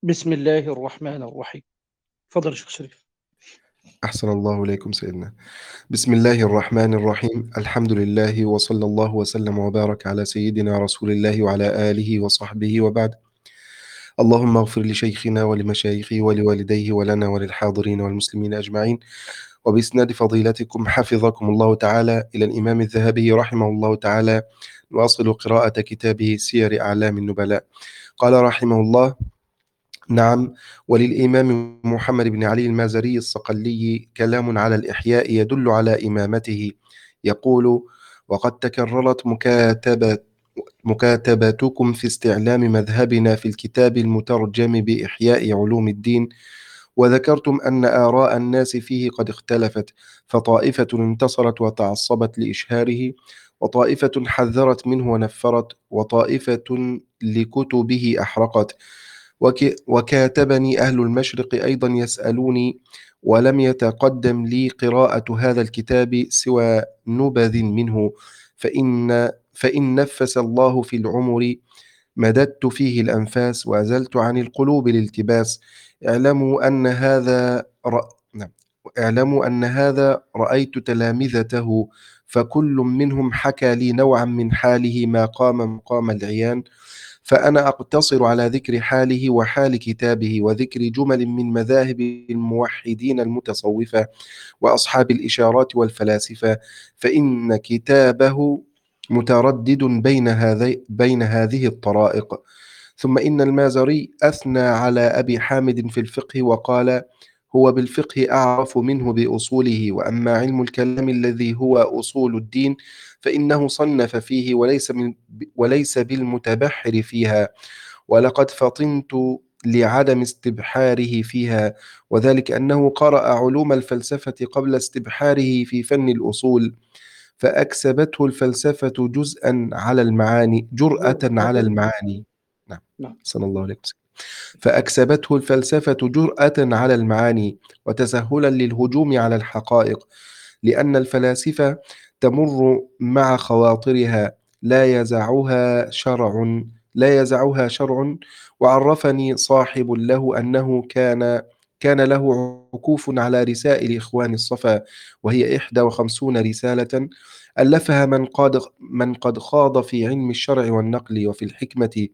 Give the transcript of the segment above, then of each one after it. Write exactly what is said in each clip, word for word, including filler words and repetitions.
بسم الله الرحمن الرحيم. اتفضل يا شيخ شريف. أحسن الله إليكم سيدنا. بسم الله الرحمن الرحيم، الحمد لله وصلى الله وسلم وبارك على سيدنا رسول الله وعلى آله وصحبه وبعد. اللهم اغفر لشيخنا ولمشايخه ولوالديه ولنا وللحاضرين والمسلمين أجمعين. وبإسناد فضيلتكم حفظكم الله تعالى إلى الإمام الذهبي رحمه الله تعالى نواصل قراءة كتابه سير أعلام النبلاء. قال رحمه الله: نعم، وللإمام محمد بن علي المازري الصقلي كلام على الإحياء يدل على إمامته. يقول: وقد تكررت مكاتبة مكاتبتكم في استعلام مذهبنا في الكتاب المترجم بإحياء علوم الدين، وذكرتم أن آراء الناس فيه قد اختلفت، فطائفة انتصرت وتعصبت لإشهاره، وطائفة حذرت منه ونفرت، وطائفة لكتبه أحرقت. وك وكاتبني أهل المشرق أيضا يسألوني، ولم يتقدم لي قراءة هذا الكتاب سوى نبذ منه، فإن فإن نفس الله في العمر مددت فيه الأنفاس وأزلت عن القلوب الالتباس. اعلموا أن هذا ر... نعم. اعلموا أن هذا رأيت تلامذته، فكل منهم حكى لي نوعا من حاله ما قام مقام العيان، فأنا أقتصر على ذكر حاله وحال كتابه وذكر جمل من مذاهب الموحدين المتصوفة وأصحاب الإشارات والفلاسفة، فإن كتابه متردد بين هذي بين هذه الطرائق. ثم إن المازري أثنى على أبي حامد في الفقه وقال: هو بالفقه أعرف منه بأصوله، وأما علم الكلام الذي هو أصول الدين فإنه صنف فيه وليس من وليس بالمتبحر فيها، ولقد فطنت لعدم استبحاره فيها، وذلك أنه قرأ علوم الفلسفة قبل استبحاره في فن الأصول، فأكسبته الفلسفة جزءا على المعاني جرأة على جرأة. المعاني. نعم. نعم. صلى الله عليه وسلم. فأكسبته الفلسفة جرأة على المعاني وتسهلا للهجوم على الحقائق، لأن الفلاسفة تمر مع خواطرها، لا يزعها شرع لا يزعها شرع. وعرفني صاحب له أنه كان كان له عكوف على رسائل إخوان الصفا، وهي إحدى وخمسون رسالة ألفها من قد من قد خاض في علم الشرع والنقل وفي الحكمة،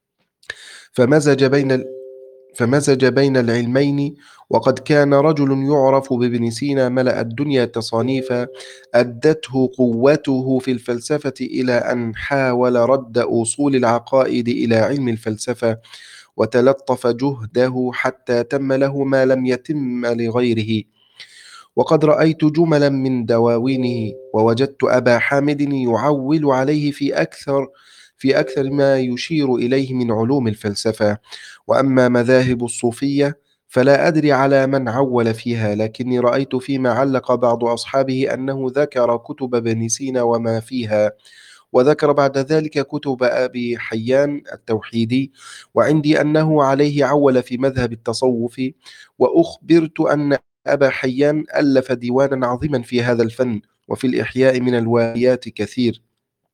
فمزج بين فمزج بين العلمين. وقد كان رجل يعرف بابن سينا ملأ الدنيا تصانيف، أدته قوته في الفلسفة إلى أن حاول رد أصول العقائد إلى علم الفلسفة، وتلطف جهده حتى تم له ما لم يتم لغيره. وقد رأيت جملا من دواوينه، ووجدت أبا حامد يعول عليه في أكثر في أكثر ما يشير إليه من علوم الفلسفة. وأما مذاهب الصوفية فلا أدري على من عول فيها، لكني رأيت فيما علق بعض أصحابه أنه ذكر كتب ابن سينا وما فيها، وذكر بعد ذلك كتب أبي حيان التوحيدي، وعندي أنه عليه عول في مذهب التصوف. وأخبرت أن أبا حيان ألف ديوانا عظيما في هذا الفن، وفي الإحياء من الوايات كثير.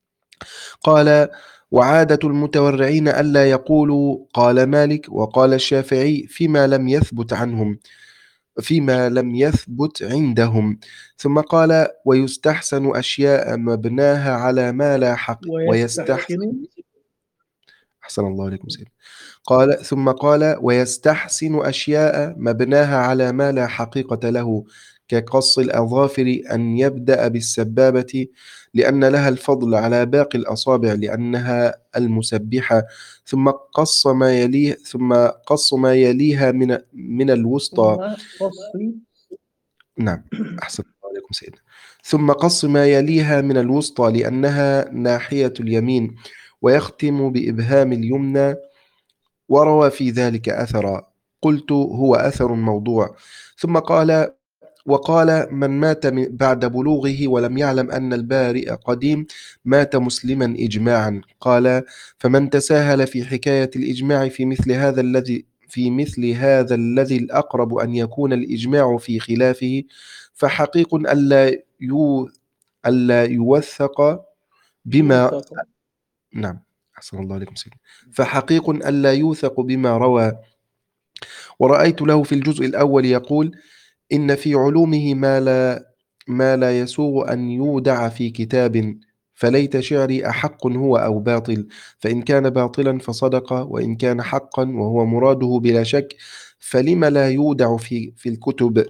قال: وعادة المتورعين ألا يقولوا قال مالك وقال الشافعي فيما لم يثبت عنهم فيما لم يثبت عندهم. ثم قال: ويستحسن أشياء مبناها على ما لا حق ويستحسن ويستحسن. أحسن الله عليكم سيدي. قال ثم قال: ويستحسن أشياء مبناها على ما لا حقيقة له، كقص الأظافر أن يبدأ بالسبابة لأن لها الفضل على باقي الأصابع لأنها المسبحة، ثم قص ما يليه ثم قص ما يليها من من الوسطى. ثم فصل. نعم. أحسن الله عليكم سيدنا. ثم قص ما يليها من الوسطى لأنها ناحية اليمين، ويختم بإبهام اليمنى، وروى في ذلك أثرا. قلت: هو أثر موضوع. ثم قال: وقال: من مات من- بعد بلوغه ولم يعلم أن البارئ قديم مات مسلما إجماعا. قال: فمن تساهل في حكاية الإجماع في مثل هذا الذي في مثل هذا الذي الأقرب أن يكون الإجماع في خلافه، فحقيق ألا يو ألا يوثق بما يوثق. نعم. أحسن الله عليكم سيدي. فحقيق ألا يوثق بما روى ورأيت له في الجزء الأول يقول: إن في علومه ما لا ما لا يسوغ أن يودع في كتاب، فليت شعري أحق هو أو باطل، فإن كان باطلا فصدق، وإن كان حقا وهو مراده بلا شك، فلم لا يودع في في الكتب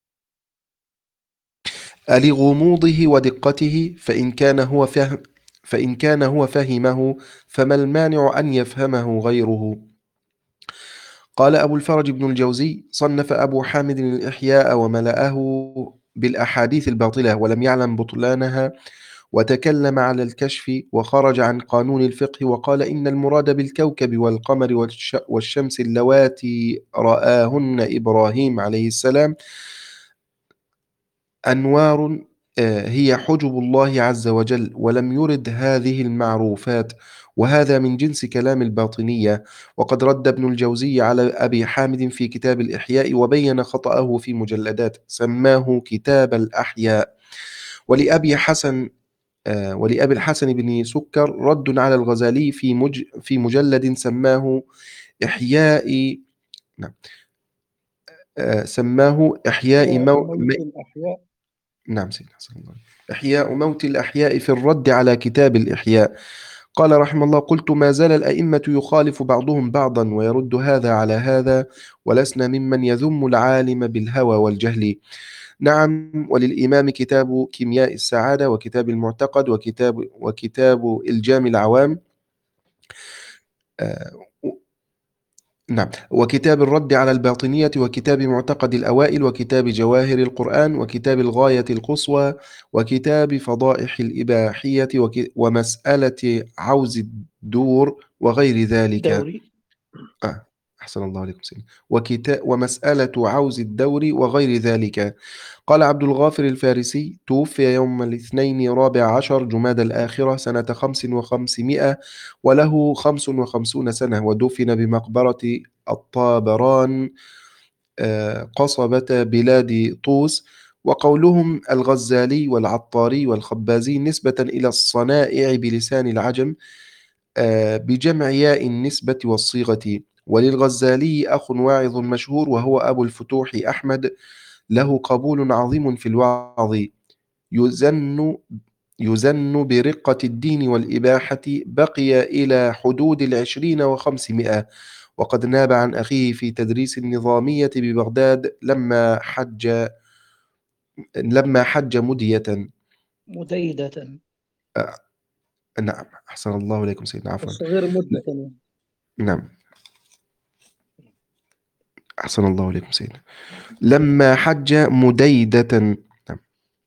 لغموضه ودقته، فإن كان هو فهم فإن كان هو فهمه، فما المانع أن يفهمه غيره. قال أبو الفرج بن الجوزي: صنف أبو حامد الإحياء وملأه بالأحاديث الباطلة ولم يعلم بطلانها، وتكلم على الكشف، وخرج عن قانون الفقه، وقال إن المراد بالكوكب والقمر والش والشمس اللواتي رآهن إبراهيم عليه السلام أنوار، آه، هي حجب الله عز وجل، ولم يرد هذه المعروفات، وهذا من جنس كلام الباطنية. وقد رد ابن الجوزي على أبي حامد في كتاب الإحياء، وبين خطأه في مجلدات، سماه كتاب الأحياء. ولأبي حسن آه، ولأبي الحسن بن سكر رد على الغزالي في مج في مجلد سماه إحياء نعم آه، سماه إحياء إحياء مو... موت الأحياء. نعم سيدنا صلى الله عليه وسلم. إحياء موت الأحياء في الرد على كتاب الإحياء. قال رحمه الله: قلت: ما زال الأئمة يخالف بعضهم بعضا ويرد هذا على هذا، ولسنا ممن يذم العالم بالهوى والجهل. نعم، وللإمام كتاب كيمياء السعادة، وكتاب المعتقد، وكتاب وكتاب إلجام العوام، آه، نعم، وكتاب الرد على الباطنية، وكتاب معتقد الأوائل، وكتاب جواهر القرآن، وكتاب الغاية القصوى، وكتاب فضائح الإباحية، وك... ومسألة عوز الدور وغير ذلك. دوري. آه. أحسن الله عليكم سيدي. وكتاب ومسألة عوز الدور وغير ذلك. قال عبد الغافر الفارسي: توفي يوم الاثنين رابع عشر جماد الآخرة سنة خمس وخمسمائة وله خمس وخمسون سنة، ودفن بمقبرة الطابران، آه، قصبة بلاد طوس. وقولهم الغزالي والعطاري والخبازي نسبة إلى الصنائع بلسان العجم، آه، بجمع ياء النسبة والصيغة. وللغزالي أخ واعظ مشهور، وهو أبو الفتوح أحمد، له قبول عظيم في الوعظ، يزن يزن برقة الدين والإباحة، بقي إلى حدود العشرين وخمسمائة، وقد ناب عن أخيه في تدريس النظامية ببغداد لما حج لما حج مدية. مديدة. آه، نعم، أحسن الله إليكم سيدنا، عفوا. الصغير مدة. نعم، أحسن الله إليكم سيدنا. لما حج مديدة. نعم.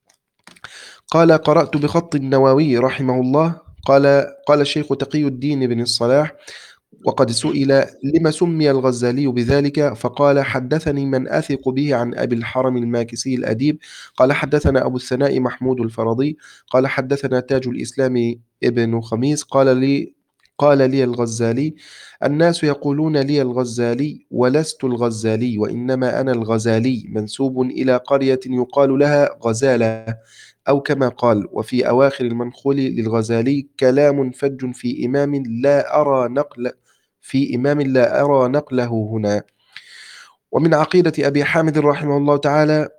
قال: قرأت بخط النووي رحمه الله. قال قال الشيخ تقي الدين بن الصلاح: وقد سئل لم سمي الغزالي بذلك، فقال: حدثني من أثق به عن أبي الحرم الماكسي الأديب، قال: حدثنا أبو الثناء محمود الفرضي، قال: حدثنا تاج الإسلام ابن خميس، قال لي قال لي الغزالي: الناس يقولون لي الغزالي، ولست الغزالي، وإنما أنا الغزالي، منسوب إلى قرية يقال لها غزالة، أو كما قال. وفي أواخر المنقول للغزالي كلام فج في إمام لا أرى نقل في إمام لا أرى نقله هنا. ومن عقيدة أبي حامد رحمه الله تعالى: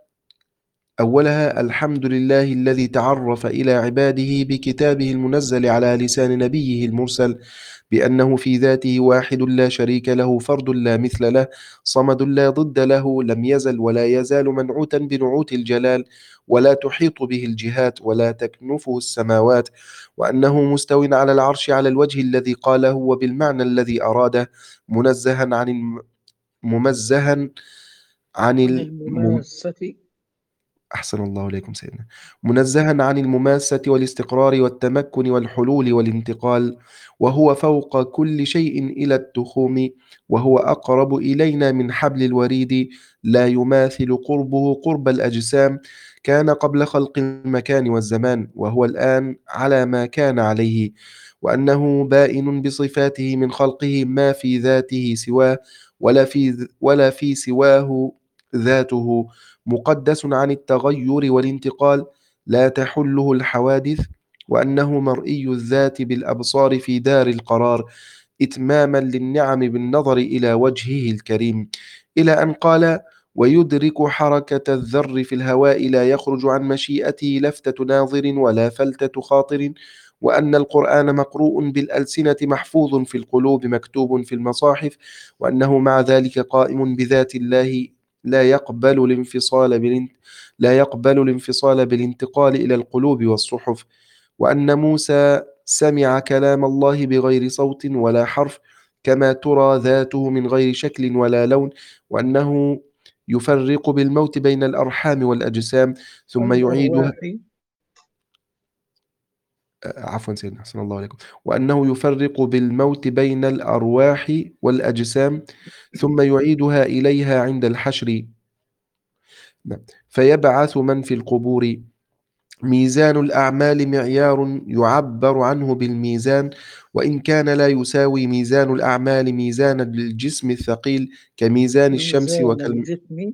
أولها الحمد لله الذي تعرف إلى عباده بكتابه المنزل على لسان نبيه المرسل، بأنه في ذاته واحد لا شريك له، فرد لا مثل له، صمد لا ضد له، لم يزل ولا يزال منعوتا بنعوت الجلال، ولا تحيط به الجهات ولا تكنفه السماوات، وأنه مستو على العرش على الوجه الذي قاله وبالمعنى الذي أراده، منزها عن الم... ممزها عن عن الم... المماسة. أحسن الله إليكم سيدنا. منزها عن المماسة والاستقرار والتمكن والحلول والانتقال، وهو فوق كل شيء إلى التخوم، وهو أقرب إلينا من حبل الوريد، لا يماثل قربه قرب الأجسام، كان قبل خلق المكان والزمان، وهو الآن على ما كان عليه، وأنه بائن بصفاته من خلقه، ما في ذاته سواه، ولا في ولا في سواه ذاته، مقدس عن التغير والانتقال، لا تحله الحوادث، وأنه مرئي الذات بالأبصار في دار القرار، إتماما للنعم بالنظر إلى وجهه الكريم، إلى أن قال: ويدرك حركة الذر في الهواء لا يخرج عن مشيئته لفتة ناظر ولا فلتة خاطر، وأن القرآن مقروء بالألسنة محفوظ في القلوب مكتوب في المصاحف، وأنه مع ذلك قائم بذات الله لا يقبل الانفصال بالانت... لا يقبل الانفصال بالانتقال إلى القلوب والصحف، وأن موسى سمع كلام الله بغير صوت ولا حرف كما ترى ذاته من غير شكل ولا لون، وأنه يفرق بالموت بين الأرحام والأجسام ثم يعيدها. والأرواح. عفوا سيدنا، أحسن الله عليكم. وأنه يفرق بالموت بين الأرواح والأجسام ثم يعيدها إليها عند الحشر. نعم. فيبعث من في القبور. ميزان الأعمال معيار يعبر عنه بالميزان، وإن كان لا يساوي ميزان الأعمال ميزان الجسم الثقيل كميزان الشمس ميزان وكالم... الجسم.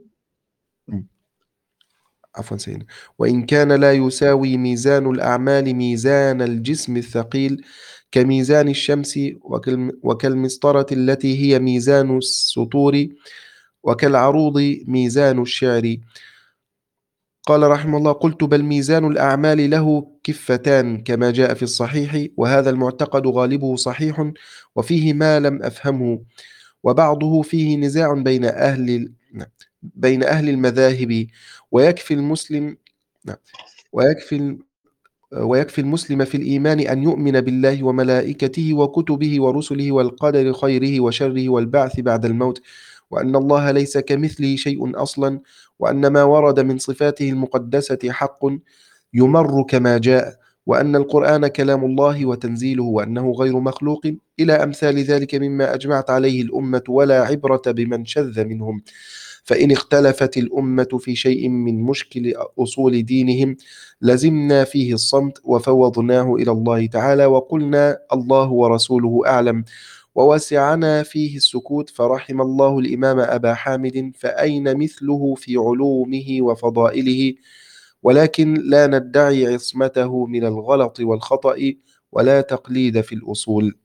عفوا سيدنا. وإن كان لا يساوي ميزان الأعمال ميزان الجسم الثقيل كميزان الشمس وكالم... وكالمسطرة التي هي ميزان السطور، وكالعروض ميزان الشعر. قال رحمه الله: قلت بل ميزان الأعمال له كفتان كما جاء في الصحيح، وهذا المعتقد غالبه صحيح وفيه ما لم أفهمه، وبعضه فيه نزاع بين أهل ال- نعم، بين أهل المذاهب. ويكفي المسلم نعم، ويكفي ويكفي المسلم في الإيمان أن يؤمن بالله وملائكته وكتبه ورسله والقدر خيره وشره والبعث بعد الموت، وأن الله ليس كمثله شيء أصلا، وأن ما ورد من صفاته المقدسة حق يمر كما جاء، وأن القرآن كلام الله وتنزيله، وأنه غير مخلوق، إلى أمثال ذلك مما أجمعت عليه الأمة، ولا عبرة بمن شذ منهم. فإن اختلفت الأمة في شيء من مشكل أصول دينهم لزمنا فيه الصمت وفوضناه إلى الله تعالى وقلنا الله ورسوله أعلم، ووسعنا فيه السكوت. فرحم الله الإمام أبا حامد، فأين مثله في علومه وفضائله، ولكن لا ندعي عصمته من الغلط والخطأ ولا تقليد في الأصول.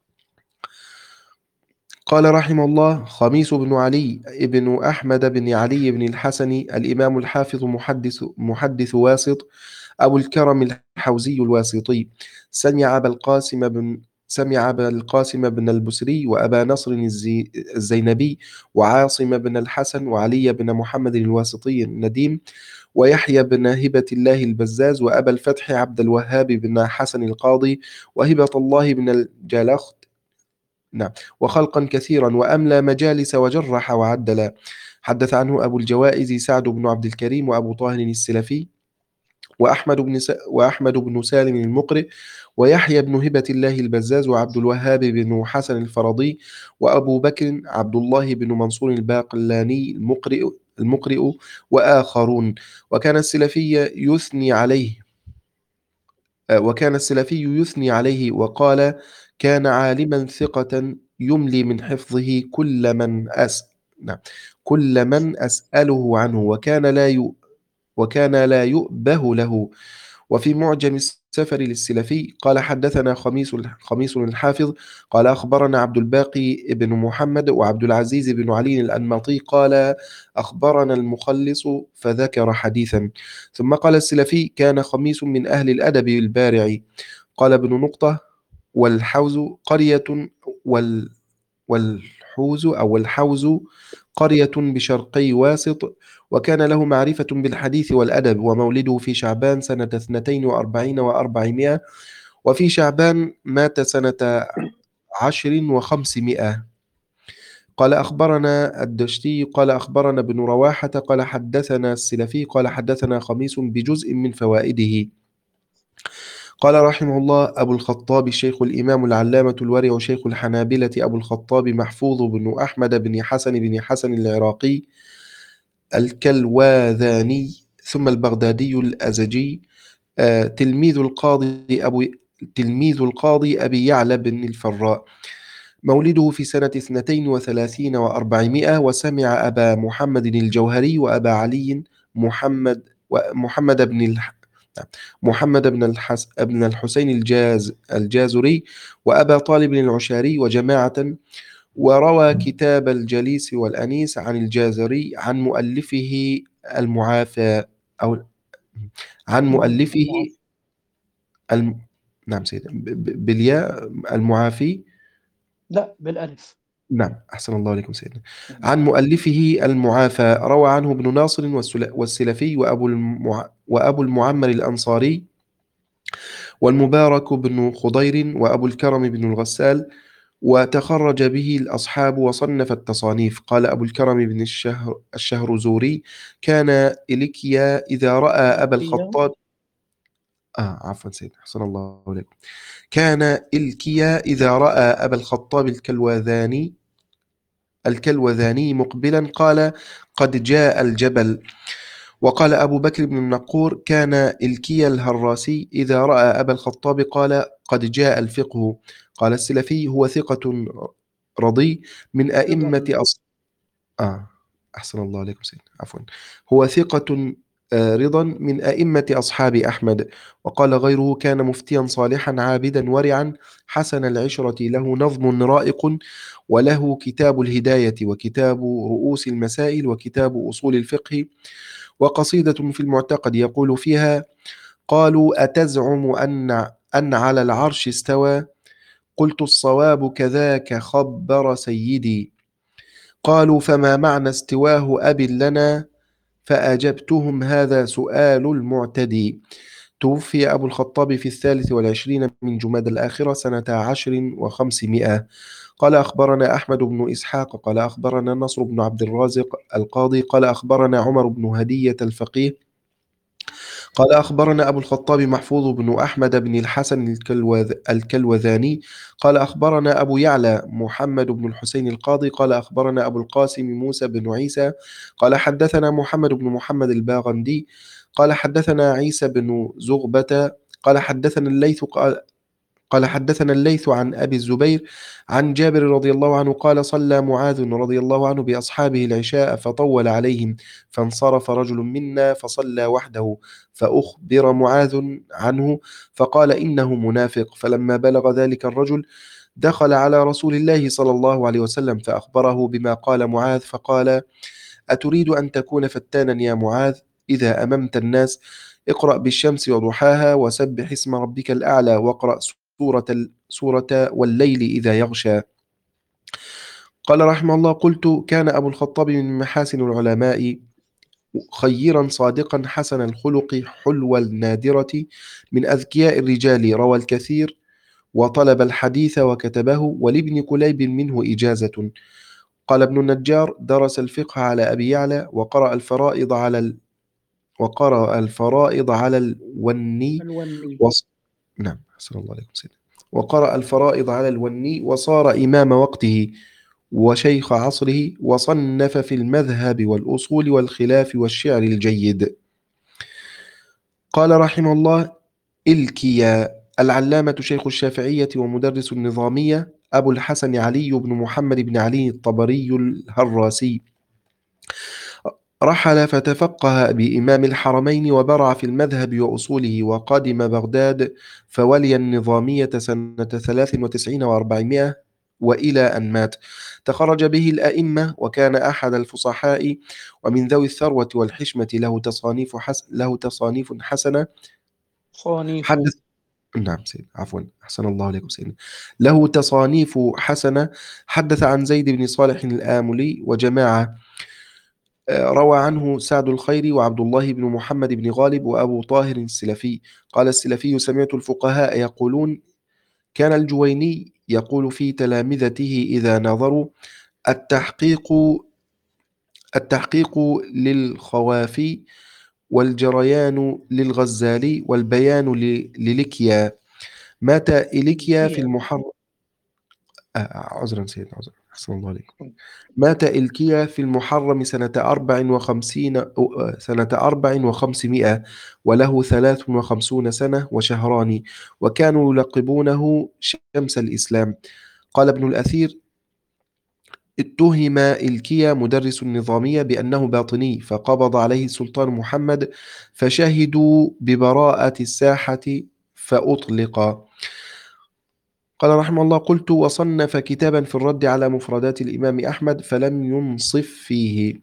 قال رحمه الله: خميس بن علي ابن أحمد بن علي بن الحسن الإمام الحافظ محدث, محدث واسط أبو الكرم الحوزي الواسطي، سمع أبا القاسم بن سمع أبا القاسم بن البسري وأبا نصر الزي الزينبي وعاصم بن الحسن وعلي بن محمد الواسطي النديم ويحيى بن هبة الله البزاز وأبا الفتح عبد الوهاب بن حسن القاضي وهبة الله بن الجلخت. نعم. وخلقا كثيرا، وأملى مجالس وجرح وعدل. حدث عنه أبو الجوائز سعد بن عبد الكريم وأبو طاهر السلفي وأحمد بن س... وأحمد بن سالم المقرئ ويحيى بن هبة الله البزاز وعبد الوهاب بن حسن الفرضي وأبو بكر عبد الله بن منصور الباقلاني المقرئ المقرئ وآخرون. وكان السلفي يثني عليه وكان السلفي يثني عليه وقال: كان عالما ثقة يملي من حفظه كل من أس نعم كل من أسأله عنه، وكان لا ي... وكان لا يؤبه له. وفي معجم السفر للسلفي قال: حدثنا خميس خميس الحافظ قال: أخبرنا عبد الباقي بن محمد وعبد العزيز بن علي الأنماطي قال: أخبرنا المخلص، فذكر حديثا. ثم قال السلفي: كان خميس من أهل الأدب البارع. قال ابن نقطة: والحوز قرية وال والحوز أو الحوز قرية بشرقي واسط، وكان له معرفة بالحديث والأدب، ومولده في شعبان سنة اثنتين وأربعين وأربعمائة، وفي شعبان مات سنة عشر وخمسمائة. قال: أخبرنا الدشتي قال: أخبرنا ابن رواحة قال: حدثنا السلفي قال: حدثنا خميس بجزء من فوائده. قال رحمه الله: أبو الخطاب الشيخ الإمام العلامة الورع شيخ الحنابلة أبو الخطاب محفوظ بن أحمد بن حسن بن حسن العراقي الكلواذاني ثم البغدادي الأزجي، آه، تلميذ القاضي أبو تلميذ القاضي أبي يعلى بن الفراء، مولده في سنة اثنتين وثلاثين وأربعمائة، وسمع أبا محمد الجوهري وأبا علي محمد ومحمد بن الح... محمد بن الحس... بن الحسين الجاز الجازري وأبا طالب العشاري وجماعة، وروى كتاب الجليس والأنيس عن الجازري عن مؤلفه المعافى أو عن نعم مؤلفه المعافى. الم... نعم سيدي ب- ب- بالياء المعافي. لا، بالألف. نعم أحسن الله عليكم سيدنا. نعم. عن مؤلفه المعافى روى عنه ابن ناصر والسل- والسلفي وأبو, المع... وأبو المعمر الأنصاري والمبارك بن خضير وأبو الكرم بن الغسال، وتخرج به الأصحاب وصنف التصانيف. قال أبو الكرم بن الشهر الشهرزوري: كان إليكيا إذا رأى أبا هي الخطاب آه عفوا سيدنا أحسن الله عليكم. كان إلكيا إذا رأى أبا الخطاب الكلوذاني الكلوذاني مقبلا قال: قد جاء الجبل. وقال أبو بكر بن النقور: كان إلكيا الهراسي إذا رأى أبا الخطاب قال: قد جاء الفقه. قال السلفي: هو ثقة رضي من أئمة رضا. أص... آه أحسن الله عليكم سيدنا عفوا. هو ثقة آه، رضا من أئمة أصحاب أحمد. وقال غيره: كان مفتيا صالحا عابدا ورعا حسن العشرة، له نظم رائق، وله كتاب الهداية وكتاب رؤوس المسائل وكتاب أصول الفقه وقصيدة في المعتقد يقول فيها: قالوا أتزعم أن أن على العرش استوى؟ قلت الصواب كذاك خبر سيدي. قالوا فما معنى استواه أب لنا؟ فأجبتهم هذا سؤال المعتدي. توفي أبو الخطاب في الثالث والعشرين من جماد الآخرة سنة عشر وخمسمائة. قال أخبرنا أحمد بن إسحاق قال أخبرنا نصر بن عبد الرازق القاضي قال أخبرنا عمر بن هدية الفقيه قال أخبرنا أبو الخطاب محفوظ بن أحمد بن الحسن الكلوذ الكلوذاني قال أخبرنا أبو يعلى محمد بن الحسين القاضي قال أخبرنا أبو القاسم موسى بن عيسى قال حدثنا محمد بن محمد الباغندي قال حدثنا عيسى بن زغبة قال حدثنا الليث قال قال حدثنا الليث عن أبي الزبير عن جابر رضي الله عنه قال: صلى معاذ رضي الله عنه بأصحابه العشاء فطول عليهم، فانصرف رجل منا فصلى وحده، فأخبر معاذ عنه فقال: إنه منافق. فلما بلغ ذلك الرجل دخل على رسول الله صلى الله عليه وسلم فأخبره بما قال معاذ، فقال: أتريد أن تكون فتانا يا معاذ؟ إذا أممت الناس اقرأ بالشمس وضحاها وسبح اسم ربك الأعلى واقرأ سورة سورة والليل إذا يغشى. قال رحمه الله: قلت: كان أبو الخطاب من محاسن العلماء خيرا صادقا حسن الخلق حلو النادرة من أذكياء الرجال، روى الكثير وطلب الحديث وكتبه، ولابن كليب منه إجازة. قال ابن النجار: درس الفقه على أبي يعلى وقرأ الفرائض على ال... وقرأ الفرائض على الوني الوني. وص... نعم أحسن الله عليكم سيدي. وقرأ الفرائض على الوني وصار إمام وقته وشيخ عصره، وصنف في المذهب والأصول والخلاف والشعر الجيد. قال رحمه الله: إلكيا العلامة شيخ الشافعية ومدرس النظامية أبو الحسن علي بن محمد بن علي الطبري الهراسي، رحل فتفقه بإمام الحرمين وبرع في المذهب وأصوله، وقدم بغداد فولي النظامية سنة ثلاث وتسعين وأربعمائة وإلى أن مات. تخرج به الأئمة وكان أحد الفصحاء ومن ذوي الثروة والحشمة، له تصانيف حس... له تصانيف حسنة. صانيف. حدث نعم سيد عفوا أحسن الله عليكم سيدنا. له تصانيف حسنة. حدث عن زيد بن صالح الآملي وجماعة. روى عنه سعد الخيري وعبد الله بن محمد بن غالب وأبو طاهر السلفي. قال السلفي: سمعت الفقهاء يقولون: كان الجويني يقول في تلامذته إذا نظروا: التحقيق التحقيق للخوافي، والجريان للغزالي، والبيان ل- للكيا. مات إليكيا في هي. المحرم آه، عذرا سيدنا عذرا أحسن الله عليكم. مات إلكيا في المحرم سنة أربع وخمسين أو- سنة أربع وخمسمائة وله ثلاث وخمسون سنة وشهران، وكانوا يلقبونه شمس الإسلام. قال ابن الأثير: اتهم إلكيا مدرس النظامية بأنه باطني، فقبض عليه السلطان محمد فشهدوا ببراءة الساحة فأطلق. قال رحمه الله: قلت: وصنف كتابا في الرد على مفردات الإمام أحمد فلم ينصف فيه.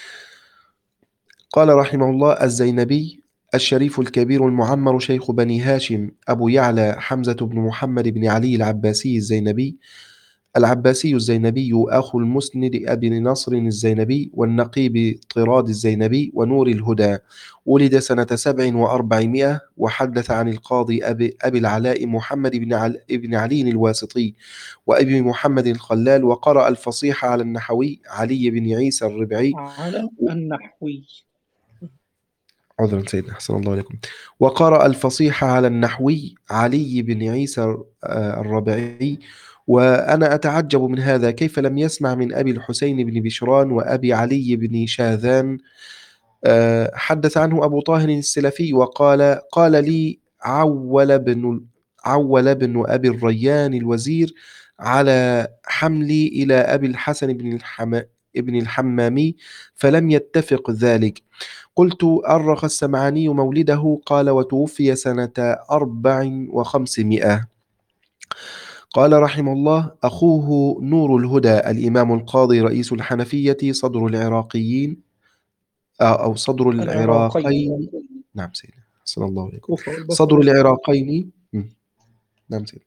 قال رحمه الله: الزينبي الشريف الكبير المعمر شيخ بني هاشم أبو يعلى حمزة بن محمد بن علي العباسي الزينبي العباسي الزينبي أخو المسند أبي نصر الزينبي والنقيب طراد الزينبي ونور الهدى، ولد سنة سبع وأربعمائة، وحدث عن القاضي أبي, أبي العلاء محمد بن, عل بن علي الواسطي وأبي محمد الخلال، وقرأ الفصيح على النحوي علي بن عيسى الربعي. على النحوي. عذرا سيدنا، أحسن الله عليكم. وقرأ الفصيح على النحوي علي بن عيسى آه، الربعي. وأنا أتعجب من هذا، كيف لم يسمع من أبي الحسين بن بشران وأبي علي بن شاذان؟ آه، حدث عنه أبو طاهر السلفي وقال: قال لي عول بن عول بن أبي الريان الوزير على حملي إلى أبي الحسن بن الحم ابن الحمامي، فلم يتفق ذلك. قلت: أرخ السمعاني مولده؟ قال: وتوفي سنة أربع وخمسمائة. قال رحمه الله: أخوه نور الهدى الإمام القاضي رئيس الحنفية صدر العراقيين آه، أو صدر العراقين، العراقين. نعم سيدنا، صلى الله عليكم. كوفة والبصرة. صدر العراقين. مم. نعم سيدنا.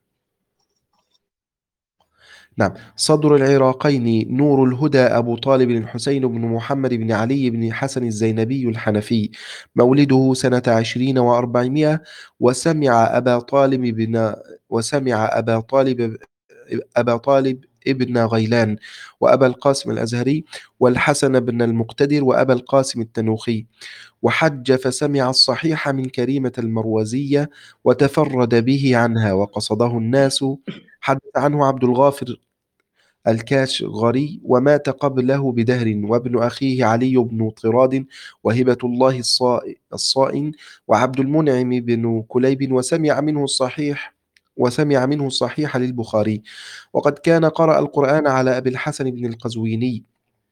نعم، صدر العراقين نور الهدى أبو طالب الحسين بن محمد بن علي بن حسن الزينبي الحنفي، مولده سنة عشرين وأربعمائة. وسمع أبا طالب بن وسمع أبا طالب أبا طالب ابن غيلان، وأبا القاسم الأزهري، والحسن بن المقتدر، وأبا القاسم التنوخي. وحج فسمع الصحيح من كريمة المروزية وتفرد به عنها وقصده الناس. حدث عنه عبد الغافر الكاشغري، ومات قبله بدهر، وابن أخيه علي بن طراد، وهبة الله الصائ- الصائن، وعبد المنعم بن كليب، وسمع منه الصحيح وسمع منه الصحيح للبخاري. وقد كان قرأ القرآن على أبي الحسن بن القزويني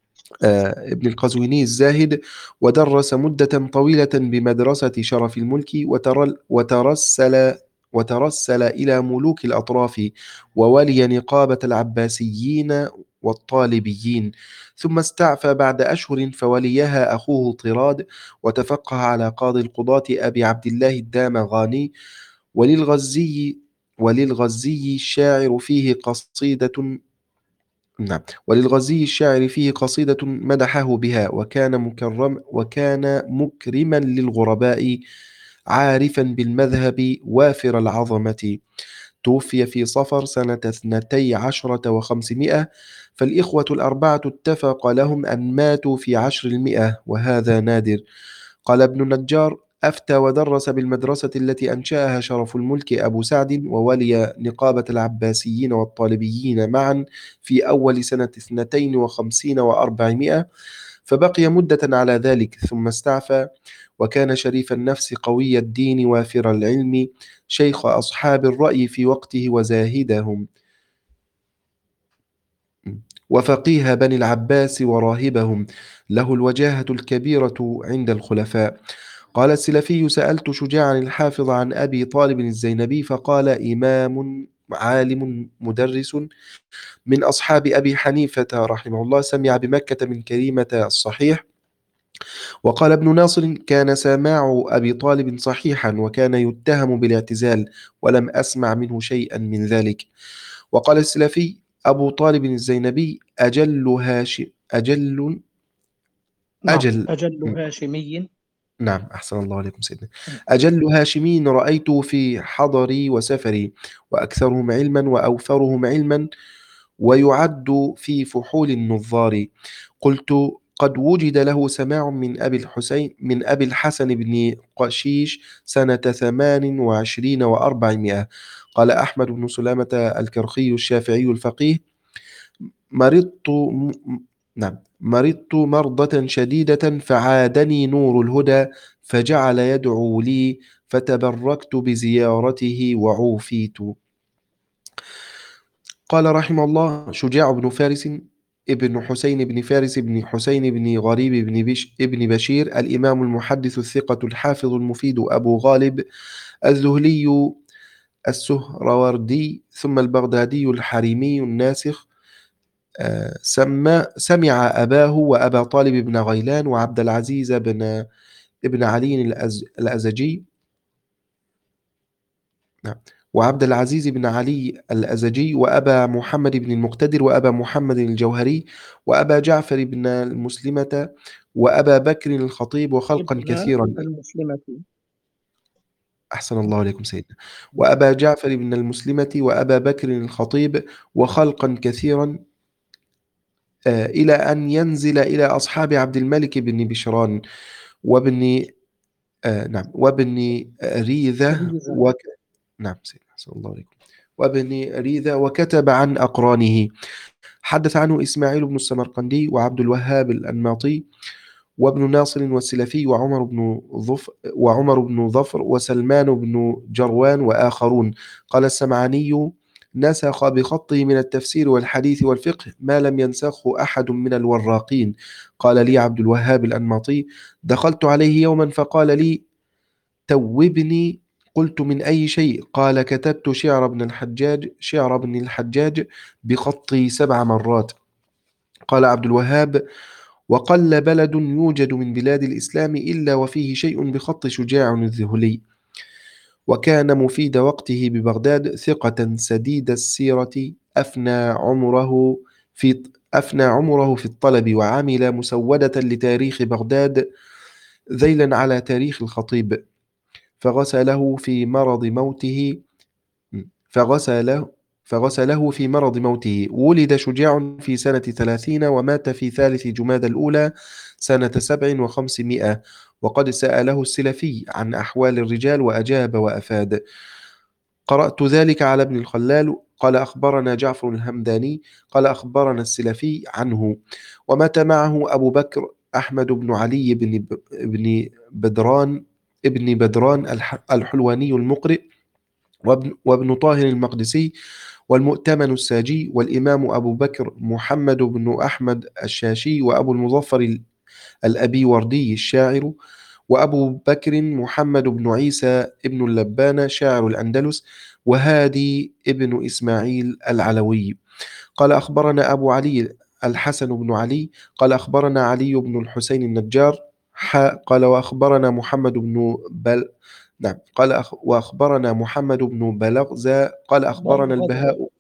آه، ابن القزويني الزاهد، ودرس مدة طويلة بمدرسة شرف الملك، وترل وترسل وترسل إلى ملوك الأطراف، وولي نقابة العباسيين والطالبيين. ثم استعفى بعد أشهر فوليها أخوه طراد، وتفقه على قاضي القضاة أبي عبد الله الدامغاني. وللغزي وللغزي الشاعر فيه قصيدة نعم وللغزي الشاعر فيه قصيدة مدحه بها، وكان مكرم وكان مكرما للغرباء، عارفا بالمذهب وافر العظمة. توفي في صفر سنة اثنتي عشرة وخمسمائة. فالإخوة الأربعة اتفق لهم أن ماتوا في عشر المئة، وهذا نادر. قال ابن النجار: أفتى ودرس بالمدرسة التي أنشأها شرف الملك أبو سعد، وولي نقابة العباسيين والطالبيين معا في أول سنة اثنتين وخمسين وأربعمائة، فبقي مدة على ذلك ثم استعفى. وكان شريف النفس قوي الدين وافر العلم، شيخ أصحاب الرأي في وقته وزاهدهم، وفقيه بني العباس وراهبهم، له الوجاهة الكبيرة عند الخلفاء. قال السلفي: سألت شجاعا الحافظ عن أبي طالب الزينبي فقال: إمام عالم مدرس من أصحاب أبي حنيفة رحمه الله، سمع بمكة من كريمة الصحيح. وقال ابن ناصر: كان سماع أبي طالب صحيحا، وكان يتهم بالاعتزال، ولم أسمع منه شيئا من ذلك. وقال السلفي: أبو طالب الزينبي أجل هاشم أجل نعم، أجل أجل هاشمي. نعم، أحسن الله عليكم سيدنا. أجل هاشمين رأيته في حضري وسفري، وأكثرهم علما وأوفرهم علما، ويعد في فحول النظار. قلت: قد وجد له سماع من أبي الحسين من أبي الحسن بن قشيش سنة ثمان وعشرين وأربعمائة. قال أحمد بن سلامة الكرخي الشافعي الفقيه: مرضت م... نعم مرضت مرضة شديدة، فعادني نور الهدى، فجعل يدعو لي، فتبركت بزيارته وعوفيت. قال رحمه الله: شجاع بن فارس ابن حسين بن فارس بن حسين بن غريب بن بش ابن بشير الإمام المحدث الثقة الحافظ المفيد أبو غالب الذهلي، السهروردي ثم البغدادي الحريمي الناسخ. آه، سمى سمع أباه وأبا طالب بن غيلان وعبد العزيز بن ابن علي الأز الأزجي نعم وعبد العزيز بن علي الأزجي وأبا محمد بن المقتدر وأبا محمد الجوهري وأبا جعفر بن المسلمة وأبا بكر الخطيب وخلقا ابن كثيرا. المسلمة. أحسن الله عليكم سيدنا. وأبا جعفر بن المسلمة وأبا بكر الخطيب وخلقا كثيرا، آه، إلى أن ينزل إلى أصحاب عبد الملك بن بشران وابن آه، نعم وابن ريذة ريزة. وك... نعم سيدنا أحسن الله عليكم. وابن ريذة وكتب عن أقرانه. حدث عنه إسماعيل بن السمرقندي وعبد الوهاب الأنماطي وابن ناصر والسلفي وعمر بن ظفر وعمر بن ظفر وسلمان بن جروان وآخرون. قال السمعاني: نسخ بخطه من التفسير والحديث والفقه ما لم ينسخه أحد من الوراقين. قال لي عبد الوهاب الأنماطي: دخلت عليه يوما فقال لي: توبني. قلت: من أي شيء؟ قال: كتبت شعر ابن الحجاج شعر ابن الحجاج بخطي سبع مرات. قال عبد الوهاب: وقل بلد يوجد من بلاد الإسلام إلا وفيه شيء بخط شجاع الذهلي. وكان مفيد وقته ببغداد ثقة سديد السيرة، أفنى عمره في أفنى عمره في الطلب، وعمل مسودة لتاريخ بغداد ذيلا على تاريخ الخطيب، فغسله في مرض موته فغسله فغسله في مرض موته. ولد شجاع في سنة ثلاثين ومات في ثالث جماد الأولى سنة سبع وخمسمائة. وقد سأله السلفي عن أحوال الرجال وأجاب وأفاد. قرأت ذلك على ابن الخلال. قال أخبرنا جعفر الهمداني قال أخبرنا السلفي عنه. ومات معه أبو بكر أحمد بن علي بن بن بدران ابن بدران الح- الحلواني المقرئ، وابن, وابن طاهر المقدسي، والمؤتمن الساجي، والإمام أبو بكر محمد بن أحمد الشاشي، وأبو المظفر الأبي وردي الشاعر، وأبو بكر محمد بن عيسى ابن اللبان شاعر الأندلس، وهادي ابن إسماعيل العلوي. قال أخبرنا أبو علي الحسن بن علي قال أخبرنا علي بن الحسين النجار. قال وأخبرنا محمد بن بل نعم قال أخ... وأخبرنا محمد بن بلغزة قال أخبرنا بغزة. البهاء.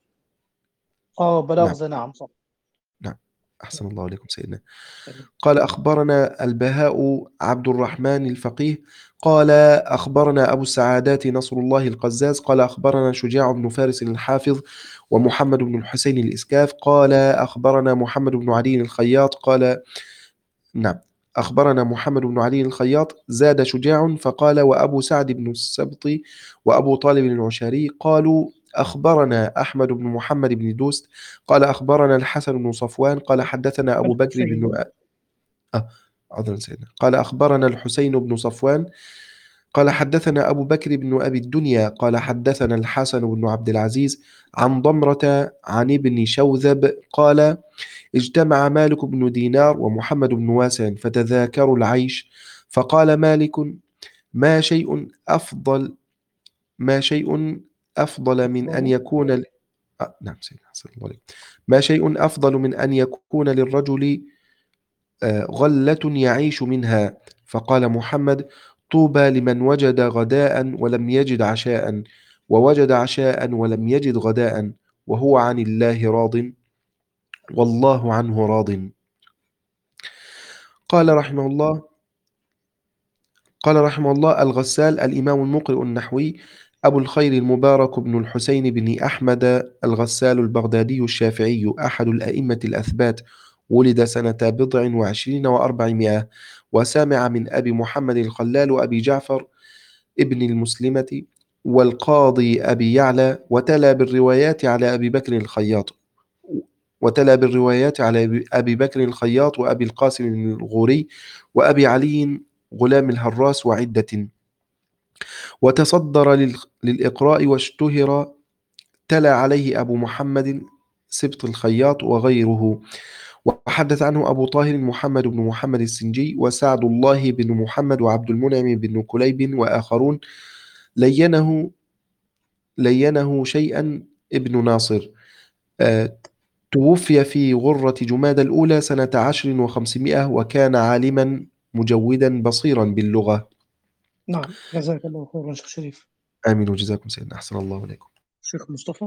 اه نعم بلاغزة، نعم صح. نعم أحسن الله عليكم سيدنا. سليم. قال أخبرنا البهاء عبد الرحمن الفقيه قال أخبرنا أبو السعادات نصر الله القزاز قال أخبرنا شجاع بن فارس الحافظ ومحمد بن الحسين الإسكاف قال أخبرنا محمد بن علي الخياط قال نعم أخبرنا محمد بن علي الخياط. زاد شجاع فقال: وأبو سعد بن السبطي وأبو طالب العشاري قالوا أخبرنا أحمد بن محمد بن دوست قال أخبرنا الحسن بن صفوان قال حدثنا أبو بكر بن الحسين. آه عذرا سيدنا قال أخبرنا الحسين بن صفوان قال حدثنا أبو بكر بن أبي الدنيا قال حدثنا الحسن بن عبد العزيز عن ضمرة عن ابن شوذب قال: اجتمع مالك بن دينار ومحمد بن واسع فتذاكروا العيش، فقال مالك: ما شيء أفضل ما شيء أفضل من أن أفضل. يكون ل... آه نعم سيدنا أحسن الله عليك. ما شيء أفضل من أن يكون للرجل آه، غلة يعيش منها. فقال محمد: طوبى لمن وجد غداء ولم يجد عشاء، ووجد عشاء ولم يجد غداء، وهو عن الله راض، والله عنه راض. قال رحمه الله قال رحمه الله الغسال الإمام المقرئ النحوي أبو الخير المبارك بن الحسين بن أحمد الغسال البغدادي الشافعي أحد الأئمة الأثبات. ولد سنة بضع وعشرين وأربعمائة، وسامع من أبي محمد الخلال وأبي جعفر ابن المسلمة والقاضي أبي يعلى، وتلا بالروايات على أبي بكر الخياط وتلا بالروايات على أبي بكر الخياط وأبي القاسم الغوري وأبي علي غلام الهراس وعدة. وتصدر لل- للإقراء واشتهر. تلا عليه أبو محمد سبط الخياط وغيره. وحدث عنه أبو طاهر محمد بن محمد السنجي وسعد الله بن محمد وعبد المنعم بن كليب وآخرون. لينه لينه شيئا ابن ناصر. آه، توفي في غرة جمادى الأولى سنة عشر وخمسمائة، وكان عالما مجودا بصيرا باللغة. نعم، جزاك الله خيرا شيخ شريف. آمين وجزاكم سيدنا، أحسن الله إليكم. شيخ مصطفى.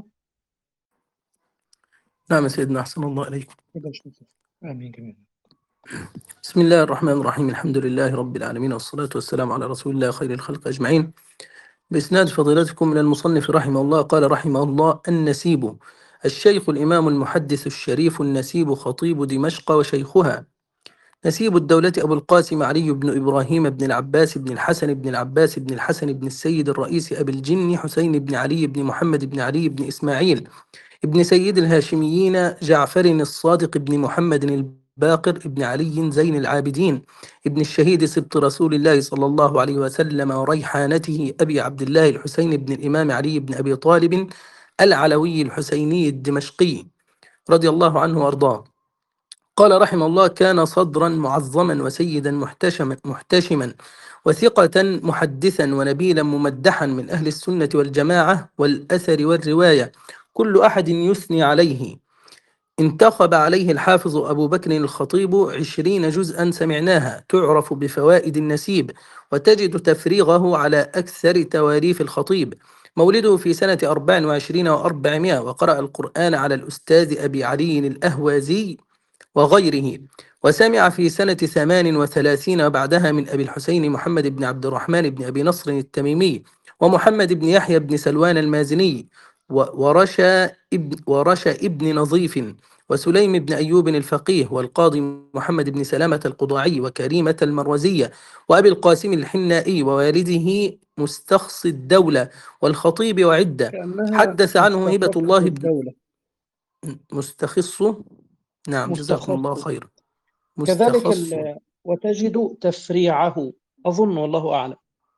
نعم يا سيدنا، أحسن الله إليكم. تفضل شيخ مصطفى. آمين جميعا. بسم الله الرحمن الرحيم، الحمد لله رب العالمين، والصلاة والسلام على رسول الله خير الخلق أجمعين. بإسناد فضيلتكم من المصنف رحمه الله قال رحمه الله: النسيب. الشيخ الإمام المحدث الشريف النسيب خطيب دمشق وشيخها. نسيب الدولة أبو القاسم علي بن إبراهيم بن العباس بن الحسن بن العباس بن الحسن بن السيد الرئيس أبي الجن حسين بن علي بن محمد بن علي بن إسماعيل ابن سيد الهاشميين جعفر الصادق بن محمد الباقر ابن علي زين العابدين ابن الشهيد سبط رسول الله صلى الله عليه وسلم وريحانته أبي عبد الله الحسين بن الإمام علي بن أبي طالب العلوي الحسيني الدمشقي رضي الله عنه وأرضاه. قال رحمه الله: كان صدرا معظما وسيدا محتشما, محتشما وثقة محدثا ونبيلا ممدحا من أهل السنة والجماعة والأثر والرواية، كل أحد يثني عليه. انتخب عليه الحافظ أبو بكر الخطيب عشرين جزءا سمعناها تعرف بفوائد النسيب، وتجد تفريغه على أكثر تواريف الخطيب. مولده في سنة أربع وعشرين وأربعمائة، وقرأ القرآن على الأستاذ أبي علي الأهوازي وغيره، وسمع في سنة ثمان وثلاثين وبعدها من أبي الحسين محمد بن عبد الرحمن بن أبي نصر التميمي، ومحمد بن يحيى بن سلوان المازني، ورشا ابن, ورشا ابن نظيف، وسليم بن أيوب الفقيه، والقاضي محمد بن سلامة القضاعي، وكريمة المروزية، وأبي القاسم الحنائي، ووالده مستخص الدولة والخطيب وعدة. كأنها حدث عنه هبة مستخص الله ب... الدولة. مستخص. نعم، جزاكم الله مستخص. خيرا. كذلك مستخص. ال... وتجد تفريعه، أظن والله أعلم.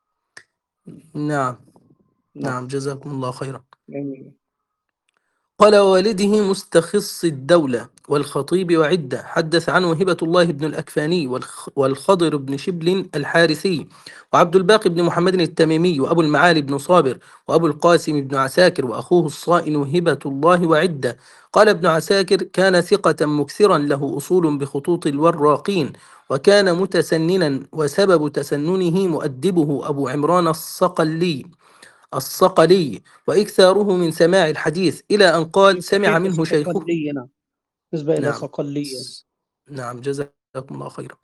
نعم. نعم. نعم، جزاكم الله خيرا. جميل. قال: ووالده مستخص الدولة والخطيب وعدة. حدث عنه هبة الله بن الأكفاني والخ- والخضر بن شبل الحارثي، وعبد الباقي بن محمد التميمي، وأبو المعالي بن صابر، وأبو القاسم بن عساكر، وأخوه الصائن هبة الله وعدة. قال ابن عساكر: كان ثقة مكثرا له أصول بخطوط الوراقين، وكان متسننا، وسبب تسننه مؤدبه أبو عمران الصقلي الصقلي وإكثاره من سماع الحديث، إلى أن قال سمع بالنسبة منه شيخه. صقلية. نعم، بالنسبة إلى نعم. صقلية. نعم، جزاكم الله خيرا.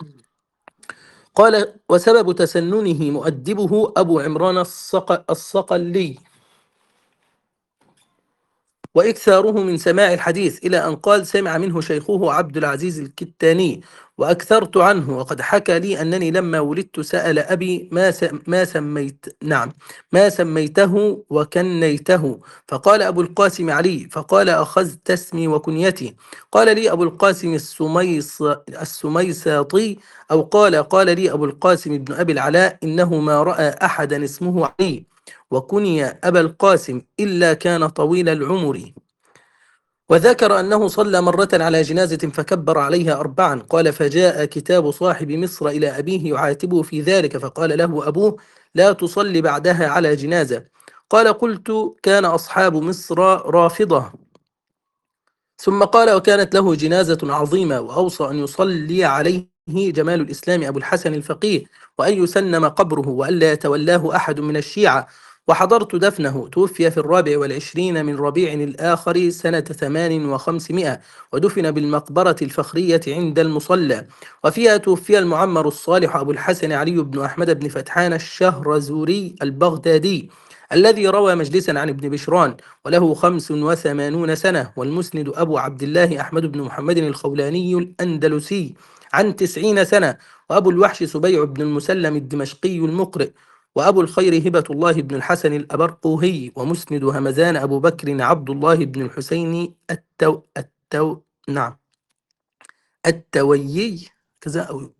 قال: وسبب تسننه مؤدبه أبو عمران الصق... الصقلي وإكثاره من سماع الحديث، إلى أن قال سمع منه شيخه عبد العزيز الكتاني، وأكثرت عنه. وقد حكى لي أنني لما ولدت سأل أبي ما س... ما سميت نعم ما سميته وكنيته، فقال أبو القاسم علي، فقال أخذت اسمي وكنيتي. قال لي أبو القاسم السميص السميساطي، أو قال قال لي أبو القاسم بن أبي العلاء: إنه ما رأى أحدا اسمه علي وكني أبا القاسم إلا كان طويل العمر. وذكر أنه صلى مرة على جنازة فكبر عليها أربعا. قال: فجاء كتاب صاحب مصر إلى أبيه يعاتبه في ذلك، فقال له أبوه: لا تصلي بعدها على جنازة. قال: قلت: كان أصحاب مصر رافضة. ثم قال: وكانت له جنازة عظيمة، وأوصى أن يصلي عليه جمال الإسلام أبو الحسن الفقيه، وأن يسنم قبره، وألا يتولاه أحد من الشيعة. وحضرت دفنه. توفي في الرابع والعشرين من ربيع الآخر سنة ثمان وخمسمائة، ودفن بالمقبرة الفخرية عند المصلى. وفيها توفي المعمر الصالح أبو الحسن علي بن أحمد بن فتحان الشهرزوري البغدادي، الذي روى مجلسا عن ابن بشران، وله خمس وثمانون سنة. والمسند أبو عبد الله أحمد بن محمد الخولاني الأندلسي عن تسعين سنة. وأبو الوحش سبيع بن المسلم الدمشقي المقرئ. وأبو الخير هبة الله بن الحسن الأبرقوهي. ومسند همزان أبو بكر عبد الله بن الحسين التو التو نعم التويي كذا أو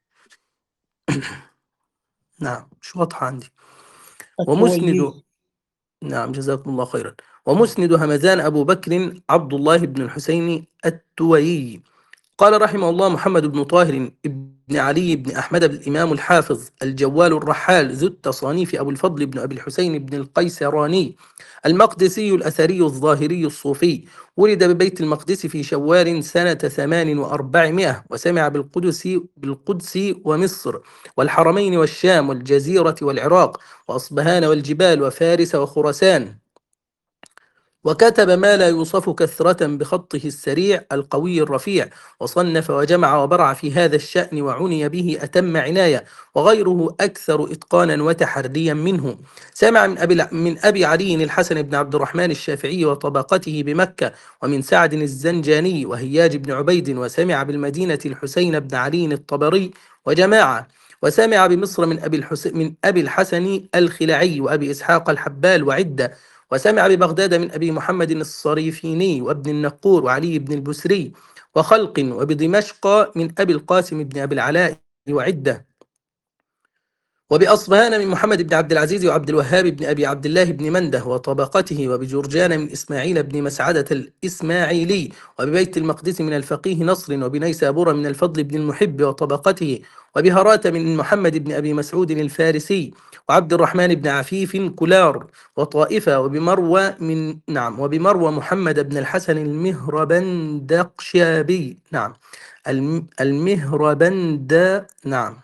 نعم، مش واضحة عندي. ومسند التويي. نعم، جزاكم الله خيرا. ومسند همزان أبو بكر عبد الله بن الحسين التويي. قال رحمه الله: محمد بن طاهر بن علي بن أحمد بن الإمام الحافظ الجوال الرحال ذو التصانيف أبو الفضل بن أبي الحسين بن القيسراني المقدسي الأثري الظاهري الصوفي، ولد ببيت المقدس في شوال سنة ثمان وأربعمائة، وسمع بالقدس بالقدس ومصر والحرمين والشام والجزيرة والعراق وأصبهان والجبال وفارس وخراسان، وكتب ما لا يوصف كثرة بخطه السريع القوي الرفيع، وصنف وجمع وبرع في هذا الشأن وعني به أتم عناية، وغيره أكثر إتقانا وتحريا منه. سمع من أبي, من أبي علي الحسن بن عبد الرحمن الشافعي وطبقته بمكة، ومن سعد الزنجاني وهياج بن عبيد، وسمع بالمدينة الحسين بن علي الطبري وجماعة، وسمع بمصر من أبي, الحسين من أبي الحسن الخلعي وأبي إسحاق الحبال وعدة، وسمع ببغداد من أبي محمد الصريفيني وابن النقور وعلي بن البسري وخلق، وبدمشق من أبي القاسم بن أبي العلاء وعدة، وبأصبهان من محمد بن عبد العزيز وعبد الوهاب بن أبي عبد الله بن منده وطبقته، وبجرجان من إسماعيل بن مسعدة الإسماعيلي، وببيت المقدس من الفقيه نصر، وبنيسابور من الفضل بن المحب وطبقته، وبهرات من محمد بن أبي مسعود الفارسي، وعبد الرحمن بن عفيف كلار وطائفة، وبمروى من نعم وبمروى محمد بن الحسن المهربندقشابي نعم الم- المهربند نعم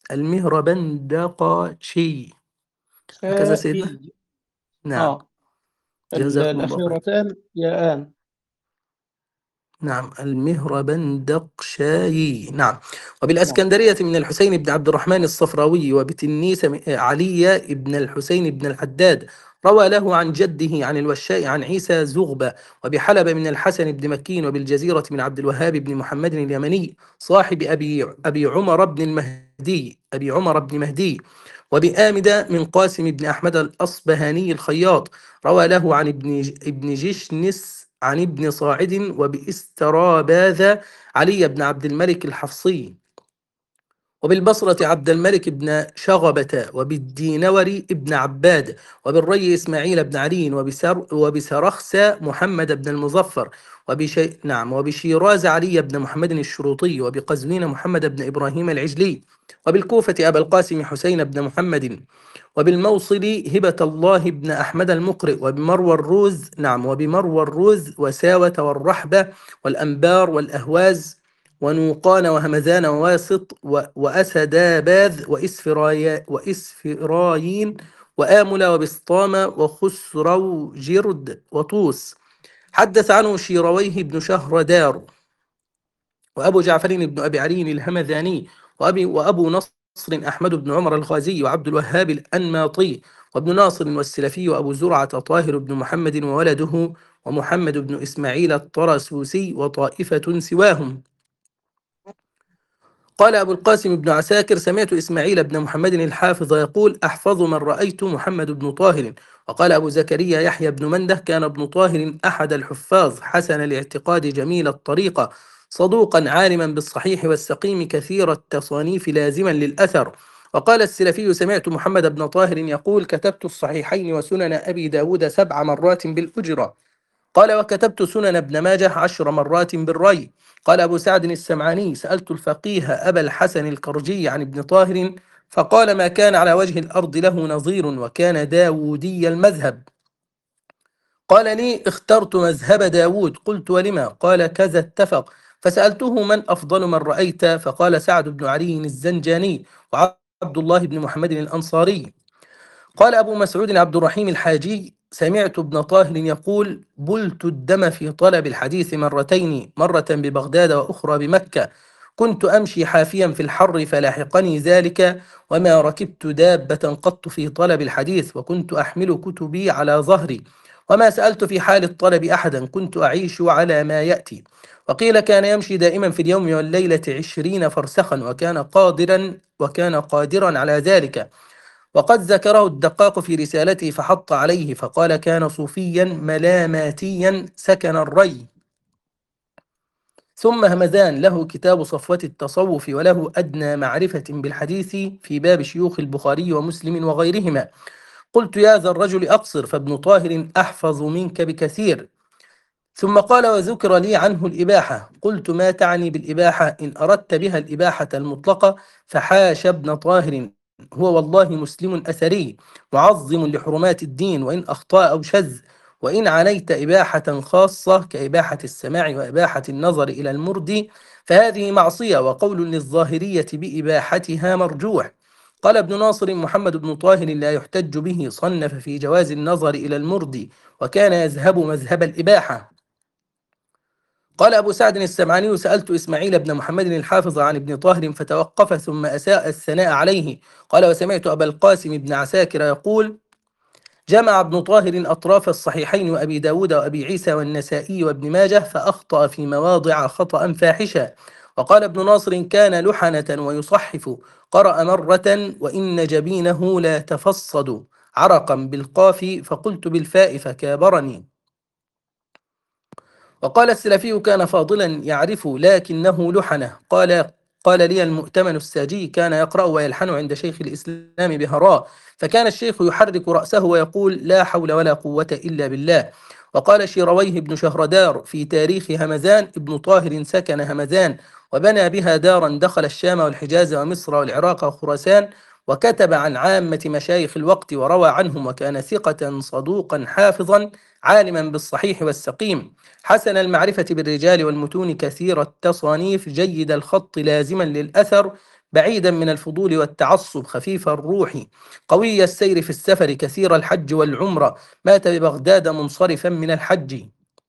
المهربندقشي. هكذا سيدنا. في نعم. اه ال- جزاكم الله خير. الأخيرتان ياءان. نعم المهربندقشاي. نعم. نعم. وبالأسكندرية من الحسين بن عبد الرحمن الصفراوي، وبتنيس م- علي بن الحسين بن الحداد، روى له عن جده عن الوشاء عن عيسى زغبة، وبحلب من الحسن بن مكين، وبالجزيرة من عبد الوهاب بن محمد اليمني صاحب أبي أبي عمر بن المهدي أبي عمر بن مهدي، وبآمدة من قاسم بن أحمد الأصبهاني الخياط، روى له عن ابن ج- ابن جشنس عن ابن صاعد، وبإستراباذ علي بن عبد الملك الحفصي، وبالبصرة عبد الملك بن شغبة، وبالدينور ابن عباد، وبالري إسماعيل بن علي، وبسر وبسرخس محمد بن المظفر، وبشي نعم وبشيراز علي بن محمد الشروطي، وبقزوين محمد بن إبراهيم العجلي، وبالكوفة أبا القاسم حسين بن محمد، وبالموصل هبة الله بن أحمد المقرئ، وبمروى الروز نعم وبمروى الروز وساوة والرحبة والأنبار والأهواز ونوقان وهمذان وواسط و- وأسداباذ وإسفرايا وإسفرايين وآمل وبسطام وخسرو جرد وطوس. حدث عنه شيرويه بن شهردار، وأبو جعفر بن أبي علي الهمذاني، وأبي وأبو نصر أحمد بن عمر الغازي، وعبد الوهاب الأنماطي، وابن ناصر والسلفي، وأبو زرعة طاهر بن محمد وولده، ومحمد بن إسماعيل الطرسوسي، وطائفة سواهم. قال أبو القاسم بن عساكر: سمعت إسماعيل بن محمد الحافظ يقول: أحفظ من رأيت محمد بن طاهر. وقال أبو زكريا يحيى بن منده: كان ابن طاهر أحد الحفاظ، حسن الاعتقاد جميل الطريقة، صدوقا عالما بالصحيح والسقيم، كثير التصانيف لازما للأثر. وقال السلفي: سمعت محمد بن طاهر يقول: كتبت الصحيحين وسنن أبي داود سبع مرات بالأجرة. قال: وكتبت سنن ابن ماجه عشر مرات بالري. قال أبو سعد السمعاني: سألت الفقيه أبا الحسن الكرجي عن ابن طاهر، فقال: ما كان على وجه الأرض له نظير، وكان داودي المذهب. قال لي: اخترت مذهب داود. قلت: ولما؟ قال: كذا اتفق. فسألته: من أفضل من رأيت؟ فقال: سعد بن علي الزنجاني، وعبد الله بن محمد الأنصاري. قال أبو مسعود عبد الرحيم الحاجي: سمعت ابن طاهر يقول: بلت الدم في طلب الحديث مرتين، مرة ببغداد وأخرى بمكة، كنت أمشي حافيا في الحر فلاحقني ذلك، وما ركبت دابة قط في طلب الحديث، وكنت أحمل كتبي على ظهري، وما سألت في حال الطلب أحدا، كنت أعيش على ما يأتي. وقيل: كان يمشي دائما في اليوم والليلة عشرين فرسخا، وكان قادرا وكان قادرا على ذلك. وقد ذكره الدقاق في رسالته فحط عليه، فقال: كان صوفيا ملاماتيا سكن الري. ثم همذان له كتاب صفوة التصوف، وله أدنى معرفة بالحديث في باب شيوخ البخاري ومسلم وغيرهما. قلت: يا ذا الرجل أقصر، فابن طاهر أحفظ منك بكثير. ثم قال: وذكر لي عنه الإباحة. قلت: ما تعني بالإباحة؟ إن أردت بها الإباحة المطلقة فحاش ابن طاهر، هو والله مسلم أثري معظم لحرمات الدين، وإن أخطأ أو شذ. وإن عنيت إباحة خاصة كإباحة السماع وإباحة النظر إلى المرضي فهذه معصية، وقول للظاهرية بإباحتها مرجوح. قال ابن ناصر: محمد بن طاهر لا يحتج به، صنف في جواز النظر إلى المرضي وكان يذهب مذهب الإباحة. قال أبو سعد السمعاني: سألت إسماعيل بن محمد الحافظ عن ابن طاهر فتوقف ثم أساء الثناء عليه. قال: وسمعت أبا القاسم بن عساكر يقول: جمع ابن طاهر أطراف الصحيحين وأبي داود وأبي عيسى والنسائي وابن ماجه فأخطأ في مواضع خطأ فاحشا. وقال ابن ناصر: كان لحنة ويصحف، قرأ مرة: وإن جبينه لا تفصد عرقا بالقاف فقلت بالفاء فكابرني. وقال السلفي: كان فاضلا يعرف لكنه لحنه. قال قال لي المؤتمن الساجي: كان يقرأ ويلحن عند شيخ الإسلام بهراء، فكان الشيخ يحرك رأسه ويقول: لا حول ولا قوة إلا بالله. وقال شيرويه بن شهردار في تاريخ همزان: ابن طاهر سكن همزان وبنى بها دارا، دخل الشام والحجاز ومصر والعراق وخراسان، وكتب عن عامة مشايخ الوقت وروى عنهم، وكان ثقة صدوقا حافظا عالما بالصحيح والسقيم، حسن المعرفة بالرجال والمتون، كثير التصانيف، جيد الخط، لازما للأثر، بعيدا من الفضول والتعصب، خفيف الروح، قوي السير في السفر، كثير الحج والعمرة، مات ببغداد منصرفا من الحج.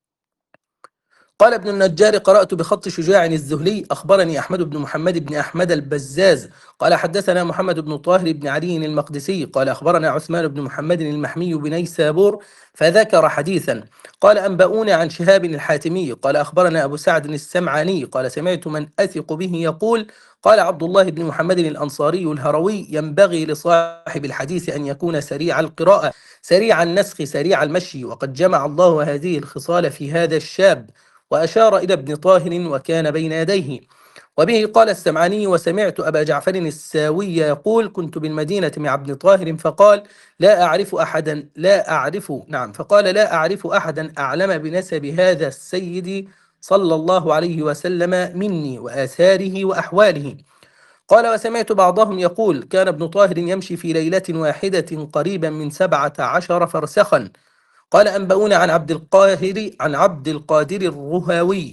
قال ابن النجار: قرأت بخط شجاع الزهلي، أخبرني أحمد بن محمد بن أحمد البزاز قال حدثنا محمد بن طاهر بن علي المقدسي قال أخبرنا عثمان بن محمد المحمي بنيسابور فذكر حديثا. قال: أنبؤوني عن شهاب الحاتمي قال أخبرنا أبو سعد السمعاني قال: سمعت من أثق به يقول: قال عبد الله بن محمد الأنصاري الهروي: ينبغي لصاحب الحديث أن يكون سريع القراءة سريع النسخ سريع المشي، وقد جمع الله هذه الخصال في هذا الشاب. وأشار إلى ابن طاهر وكان بين يديه. وبه قال السمعاني: وسمعت أبا جعفر الساوي يقول: كنت بالمدينة مع ابن طاهر فقال: لا أعرف أحدا لا أعرف نعم فقال لا أعرف أحدا أعلم بنسب هذا السيد صلى الله عليه وسلم مني وآثاره وأحواله. قال: وسمعت بعضهم يقول: كان ابن طاهر يمشي في ليلة واحدة قريبا من سبعة عشر فرسخا. قال: أنبؤون عن عبد القاهر عن عبد القادر الرهاوي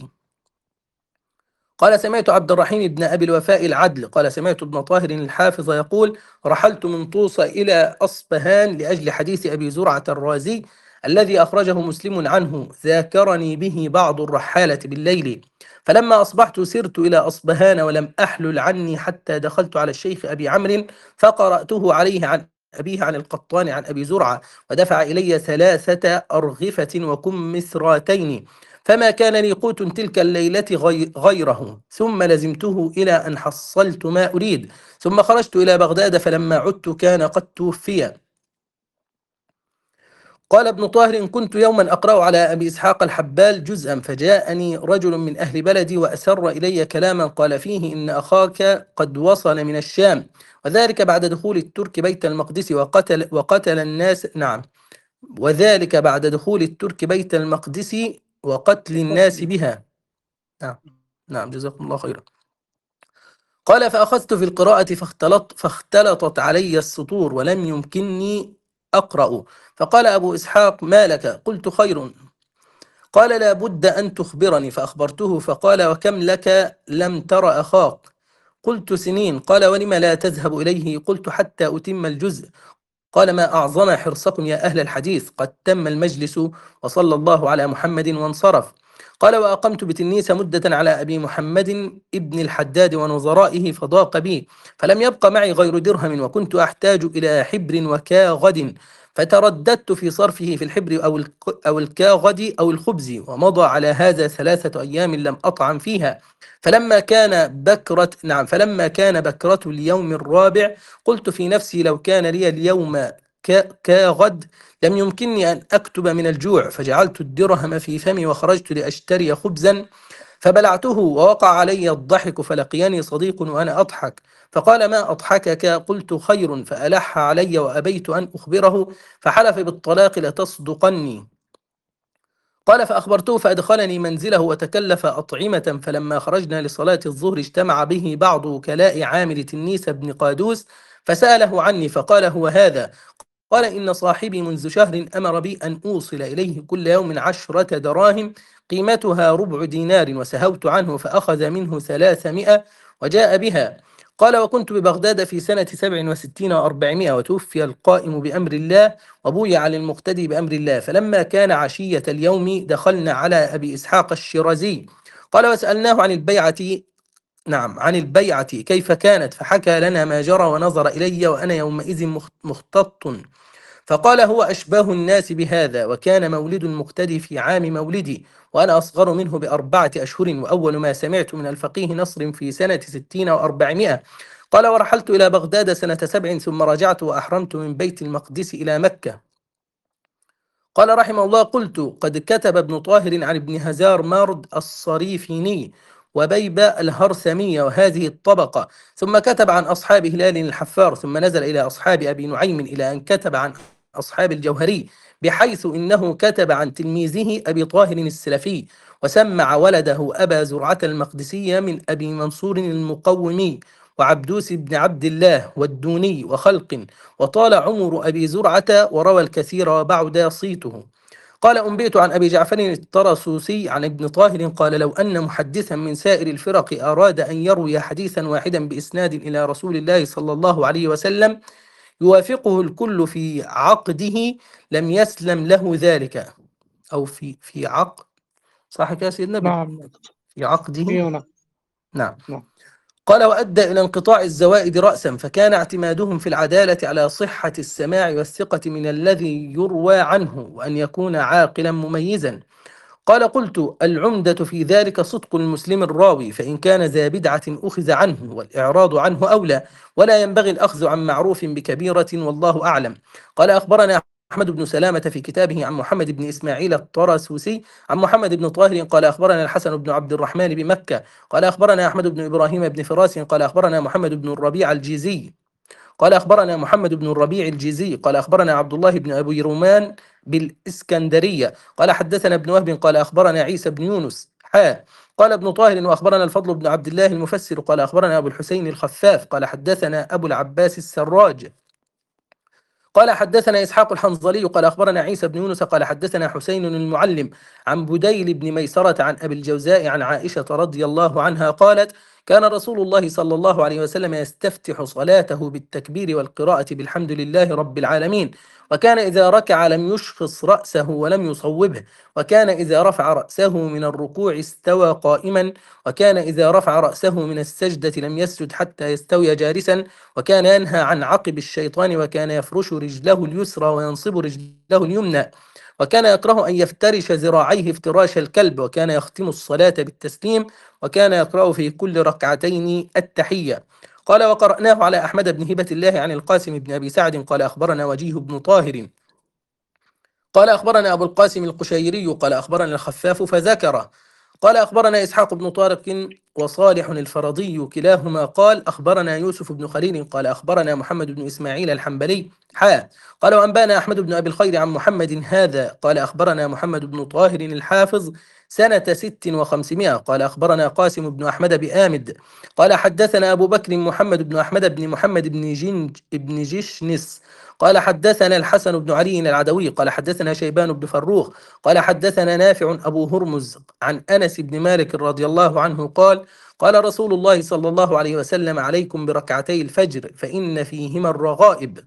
قال: سمعت عبد الرحيم بن أبي الوفاء العدل قال: سمعت ابن طاهر الحافظ يقول: رحلت من طوس إلى أصبهان لأجل حديث أبي زرعة الرازي الذي أخرجه مسلم عنه، ذاكرني به بعض الرحالة بالليل، فلما أصبحت سرت إلى أصبهان ولم أحلل عني حتى دخلت على الشيخ أبي عمرو فقرأته عليه عن أبيه عن القطان عن أبي زرعة، ودفع إلي ثلاثة أرغفة وكمثراتين، فما كان لي قوت تلك الليلة غيره، ثم لزمته إلى أن حصلت ما أريد، ثم خرجت إلى بغداد، فلما عدت كان قد توفي. قال ابن طاهر: كنت يوما أقرأ على أبي إسحاق الحبال جزءا، فجاءني رجل من أهل بلدي وأسر إلي كلاما قال فيه: إن أخاك قد وصل من الشام، وذلك بعد دخول الترك بيت المقدس وقتل, وقتل الناس نعم وذلك بعد دخول الترك بيت المقدس وقتل الناس بها. نعم نعم جزاكم الله خيرا. قال: فأخذت في القراءة فاختلط فاختلطت علي السطور ولم يمكنني أقرأ، فقال أبو إسحاق: ما لك؟ قلت: خير. قال: لا بد أن تخبرني، فأخبرته، فقال: وكم لك لم تر أخاك؟ قلت: سنين. قال: ولم لا تذهب إليه؟ قلت: حتى أتم الجزء. قال: ما أعظم حرصكم يا أهل الحديث، قد تم المجلس وصلى الله على محمد وانصرف. قال: وأقمت بتنيس مدة على أبي محمد ابن الحداد ونظرائه فضاق بي، فلم يبق معي غير درهم، وكنت أحتاج إلى حبر وكاغد، فترددت في صرفه في الحبر أو أو الكاغد أو الخبز، ومضى على هذا ثلاثة أيام لم أطعم فيها. فلما كان بكرة نعم فلما كان بكرة اليوم الرابع قلت في نفسي: لو كان لي اليوم كاغد لم يمكنني أن أكتب من الجوع، فجعلت الدرهم في فمي وخرجت لأشتري خبزا، فبلعته ووقع علي الضحك، فلقيني صديق وأنا أضحك فقال: ما أضحكك؟ قلت: خير. فألح علي وأبيت أن أخبره، فحلف بالطلاق: لتصدقني. قال فأخبرته فأدخلني منزله وتكلف أطعمة، فلما خرجنا لصلاة الظهر اجتمع به بعض وكلاء عامل تنيس بن قادوس فسأله عني فقال هو هذا. قال إن صاحبي منذ شهر أمر بي أن أوصل إليه كل يوم عشرة دراهم قيمتها ربع دينار، وسهوت عنه فأخذ منه ثلاثمائة وجاء بها. قال وكنت ببغداد في سنة سبع وستين وأربعمائة، وتوفي القائم بأمر الله وبويع للمقتدي بأمر الله. فلما كان عشية اليوم دخلنا على أبي إسحاق الشيرازي. قال وسألناه عن البيعة نعم عن البيعة كيف كانت، فحكى لنا ما جرى ونظر إلي وأنا يومئذ مختط، فقال هو أشباه الناس بهذا، وكان مولد المقتدي في عام مولدي وأنا أصغر منه بأربعة أشهر، وأول ما سمعت من الفقيه نصر في سنة ستين وأربعمائة. قال ورحلت إلى بغداد سنة سبع ثم رجعت وأحرمت من بيت المقدس إلى مكة. قال رحمه الله قلت قد كتب ابن طاهر عن ابن هزار مارد الصريفيني وبيبة الهرثمية وهذه الطبقة، ثم كتب عن أصحاب هلال الحفار، ثم نزل إلى أصحاب أبي نعيم إلى أن كتب عن أصحاب الجوهري، بحيث إنه كتب عن تلميذه أبي طاهر السلفي، وسمع ولده أبا زرعة المقدسية من أبي منصور المقومي وعبدوس بن عبد الله والدوني وخلق، وطال عمر أبي زرعة وروى الكثير وبعد صيته. قال أنبئت عن أبي جعفر الطرسوسي عن ابن طاهر قال لو أن محدثا من سائر الفرق أراد أن يروي حديثا واحدا بإسناد إلى رسول الله صلى الله عليه وسلم يوافقه الكل في عقده لم يسلم له ذلك، أو في في عقد، صح كده سيدنا؟ نعم في عقده. أيوة نعم نعم. نعم. قال وأدى إلى انقطاع الزوائد رأسا، فكان اعتمادهم في العدالة على صحة السماع والثقة من الذي يروى عنه، وأن يكون عاقلا مميزا. قال قلت العمدة في ذلك صدق المسلم الراوي، فإن كان ذا بدعة أخذ عنه والإعراض عنه أولى، ولا ينبغي الأخذ عن معروف بكبيرة والله أعلم. قال أخبرنا أحمد بن سلامة في كتابه عن محمد بن إسماعيل الطرسوسي عن محمد بن طاهر قال أخبرنا الحسن بن عبد الرحمن بمكة قال أخبرنا أحمد بن إبراهيم بن فراس قال أخبرنا محمد بن الربيع الجيزي قال أخبرنا محمد بن الربيع الجيزي قال أخبرنا عبد الله بن أبي رومان بالإسكندرية قال حدثنا ابن وهب قال أخبرنا عيسى بن يونس حا قال ابن طاهر وأخبرنا الفضل بن عبد الله المفسر قال أخبرنا أبو الحسين الخفاف قال حدثنا أبو العباس السراج قال حدثنا إسحاق الحنظلي قال أخبرنا عيسى بن يونس قال حدثنا حسين المعلم عن بديل بن ميسرة عن أبي الجوزاء عن عائشة رضي الله عنها قالت كان رسول الله صلى الله عليه وسلم يستفتح صلاته بالتكبير والقراءة بالحمد لله رب العالمين، وكان إذا ركع لم يشخص رأسه ولم يصوبه، وكان إذا رفع رأسه من الركوع استوى قائما، وكان إذا رفع رأسه من السجدة لم يسجد حتى يستوي جالسا، وكان ينهى عن عقب الشيطان، وكان يفرش رجله اليسرى وينصب رجله اليمنى، وكان يكره أن يفترش ذراعيه افتراش الكلب، وكان يختم الصلاة بالتسليم، وكان يقرأ في كل ركعتين التحية. قال وقرأناه على أحمد بن هبة الله عن القاسم بن أبي سعد قال أخبرنا وجيه بن طاهر قال أخبرنا أبو القاسم القشيري قال أخبرنا الخفاف فذكر قال أخبرنا إسحاق بن طارق وصالح الفرضي كلاهما قال أخبرنا يوسف بن خليل قال أخبرنا محمد بن إسماعيل الحنبلي حا قال وأنبانا أحمد بن أبي الخير عن محمد هذا قال أخبرنا محمد بن طاهر الحافظ سنة ست وخمسمائة قال أخبرنا قاسم بن أحمد بآمد قال حدثنا أبو بكر محمد بن أحمد بن محمد بن جنج بن جشنس قال حدثنا الحسن بن علي العدوي قال حدثنا شيبان بن فروخ قال حدثنا نافع أبو هرمز عن أنس بن مالك رضي الله عنه قال قال رسول الله صلى الله عليه وسلم عليكم بركعتي الفجر فإن فيهما الرغائب.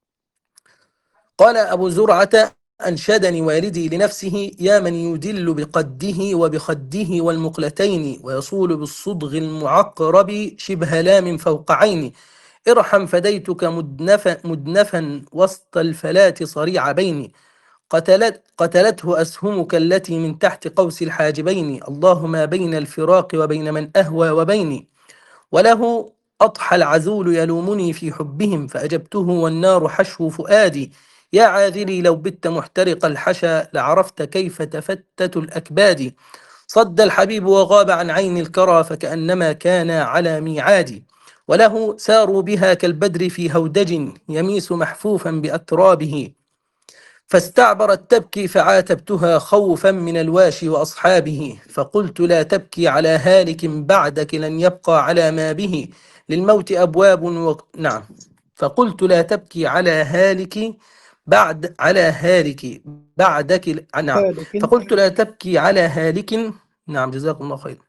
قال أبو زرعة أنشدني والدي لنفسه يا من يدل بقده وبخده والمقلتين ويصول بالصدغ المعقرب شبه لام فوق عين ارحم فديتك مدنفا, مدنفا وسط الفلات صريع بيني قتلت قتلته أسهمك التي من تحت قوس الحاجبين الله ما بين الفراق وبين من أهوى وبيني. وله أضحى العذول يلومني في حبهم فأجبته والنار حشو فؤادي يا عاذلي لو بت محترق الحشا لعرفت كيف تفتت الأكباد صد الحبيب وغاب عن عين الكرى فكأنما كان على ميعاد. وله ساروا بها كالبدر في هودج يميس محفوفا بأترابه فاستعبرت تبكي فعاتبتها خوفا من الواشي وأصحابه، فقلت لا تبكي على هالك بعدك لن يبقى على ما به للموت أبواب و... نعم. فقلت لا تبكي على هالك بعد على هالك بعدك نعم. هالك. فقلت لا تبكي على هالك. نعم جزاكم الله خير.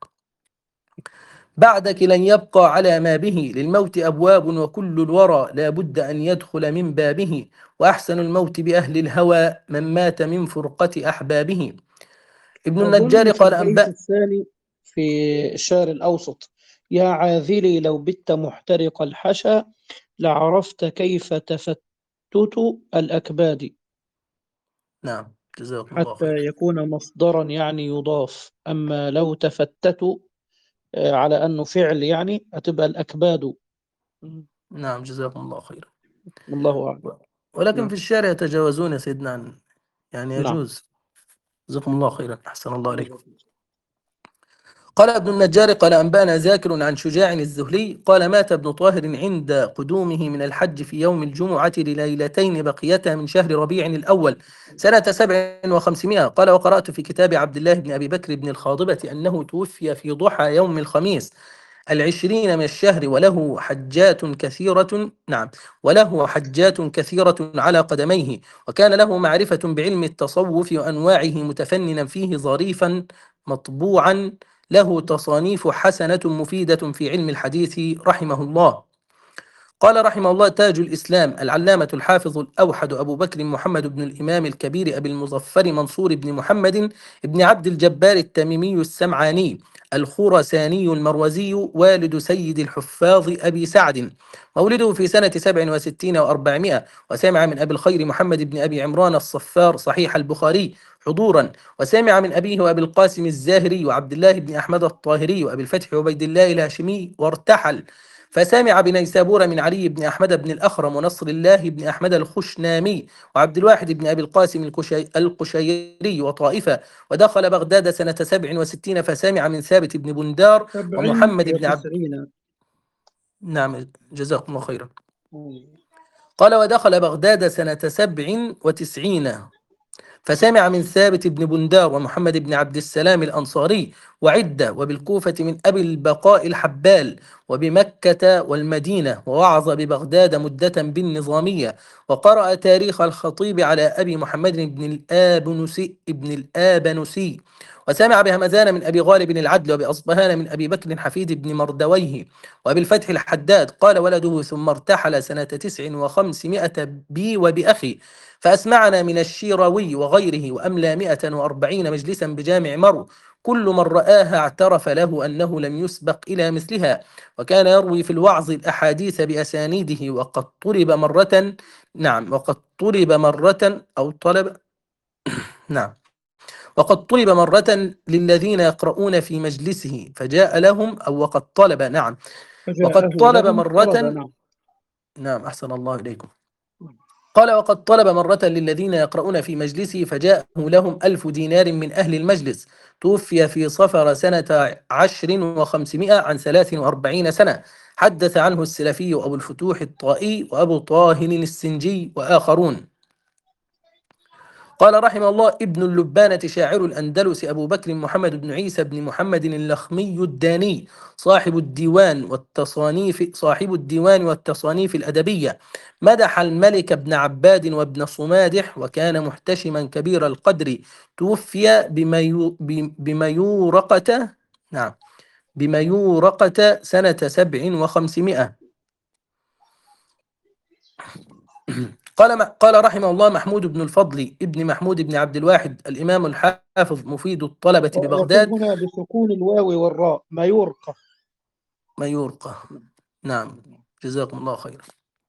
بعدك لن يبقى على ما به للموت أبواب وكل الورى لا بد أن يدخل من بابه، وأحسن الموت بأهل الهوى من مات من فرقة أحبابه. ابن النجار أظن في قال البيت أنبأ. الثاني في الشعر الأوسط: يا عاذلي لو بت محترق الحشا لعرفت كيف تفتت الأكباد. نعم جزاكم الله حتى خير. يكون مصدرا يعني يضاف، أما لو تفتتوا آه، على أنه فعل يعني هتبقى الأكباد. نعم جزاكم الله خير. الله أعلم. ولكن نعم. في الشعر يتجاوزون يا سيدنا عن- يعني نعم. يجوز. جزاكم الله خيرا، أحسن الله عليكم. قال ابن النجار قال أنبأنا ذاكر عن شجاع الزهلي قال مات ابن طاهر عند قدومه من الحج في يوم الجمعة لليلتين بقيتا من شهر ربيع الأول سنة سبع وخمسمائة. قال وقرأت في كتاب عبد الله بن أبي بكر بن الخاضبة أنه توفي في ضحى يوم الخميس العشرين من الشهر وله حجات كثيرة. نعم. وله حجات كثيرة على قدميه، وكان له معرفة بعلم التصوف وأنواعه متفننا فيه ظريفا مطبوعا، له تصانيف حسنة مفيدة في علم الحديث رحمه الله. قال رحمه الله تاج الإسلام العلامة الحافظ الأوحد أبو بكر محمد بن الإمام الكبير أبي المظفر منصور بن محمد بن عبد الجبار التميمي السمعاني الخرساني المروزي والد سيد الحفاظ أبي سعد، مولده في سنة سبع وستين وأربعمائة، وسمع من أبي الخير محمد بن أبي عمران الصفار صحيح البخاري حضورا، وسمع من أبيه وأبي القاسم الزاهري وعبد الله بن أحمد الطاهري وأبي الفتح عبيد الله الهاشمي وارتحل، فسمع بنيسابور من علي بن أحمد بن الأخرم ونصر الله بن أحمد الخشنامي وعبد الواحد بن أبي القاسم القشي القشيري وطائفة، ودخل بغداد سنة سبع وستين فسمع من ثابت بن بندار سبعين ومحمد بن عبد. وتسعين. نعم جزاكم الله خيرا. قال ودخل بغداد سنة سبع وتسعين فسمع من ثابت بن بندار ومحمد بن عبد السلام الأنصاري وعدة، وبالكوفة من أبي البقاء الحبال، وبمكة والمدينة، ووعظ ببغداد مدة بالنظامية، وقرأ تاريخ الخطيب على أبي محمد بن الآبنسي ابن الآبنسي، وسمع بهمزان من أبي غالب العدل وبأصبهان من أبي بكر حفيد بن مردويه وأبي الفتح الحداد. قال ولده ثم ارتحل سنة تسع وخمسمائة بي وبأخي، فأسمعنا من الشيروي وغيره وأملى مئة وأربعين مجلسا بجامع مرو، كل من رآها اعترف له أنه لم يسبق إلى مثلها، وكان يروي في الوعظ الأحاديث بأسانيده، وقد طلب مرة. نعم وقد طلب مرة أو طلب. نعم وقد طلب مرة للذين يقرؤون في مجلسه فجاء لهم أو وقد طلب. نعم وقد فجاءه طلب لهم طلب. مرة. نعم. نعم أحسن الله إليكم. قال وقد طلب مرة للذين يقرؤون في مجلسه فجاءه لهم ألف دينار من أهل المجلس، توفي في صفر سنة عشر وخمسمائة عن ثلاث وأربعين سنة. حدث عنه السلفي وأبو الفتوح الطائي وأبو طاهر السنجي وآخرون. قال رحمه الله ابن اللبانة شاعر الأندلس أبو بكر محمد بن عيسى بن محمد اللخمي الداني صاحب الديوان والتصانيف صاحب الديوان والتصانيف الأدبية، مدح الملك ابن عباد وابن صمادح، وكان محتشما كبير القدر، توفي بميو بميورقة. نعم بميورقة سنة سبع وخمسمائة. قال قال رحمه الله محمود بن الفضل ابن محمود بن عبد الواحد الإمام الحافظ مفيد الطلبة يقول ببغداد. هنا بسكون الواو والراء ميورقة. ميورقة. نعم جزاكم الله خيرا.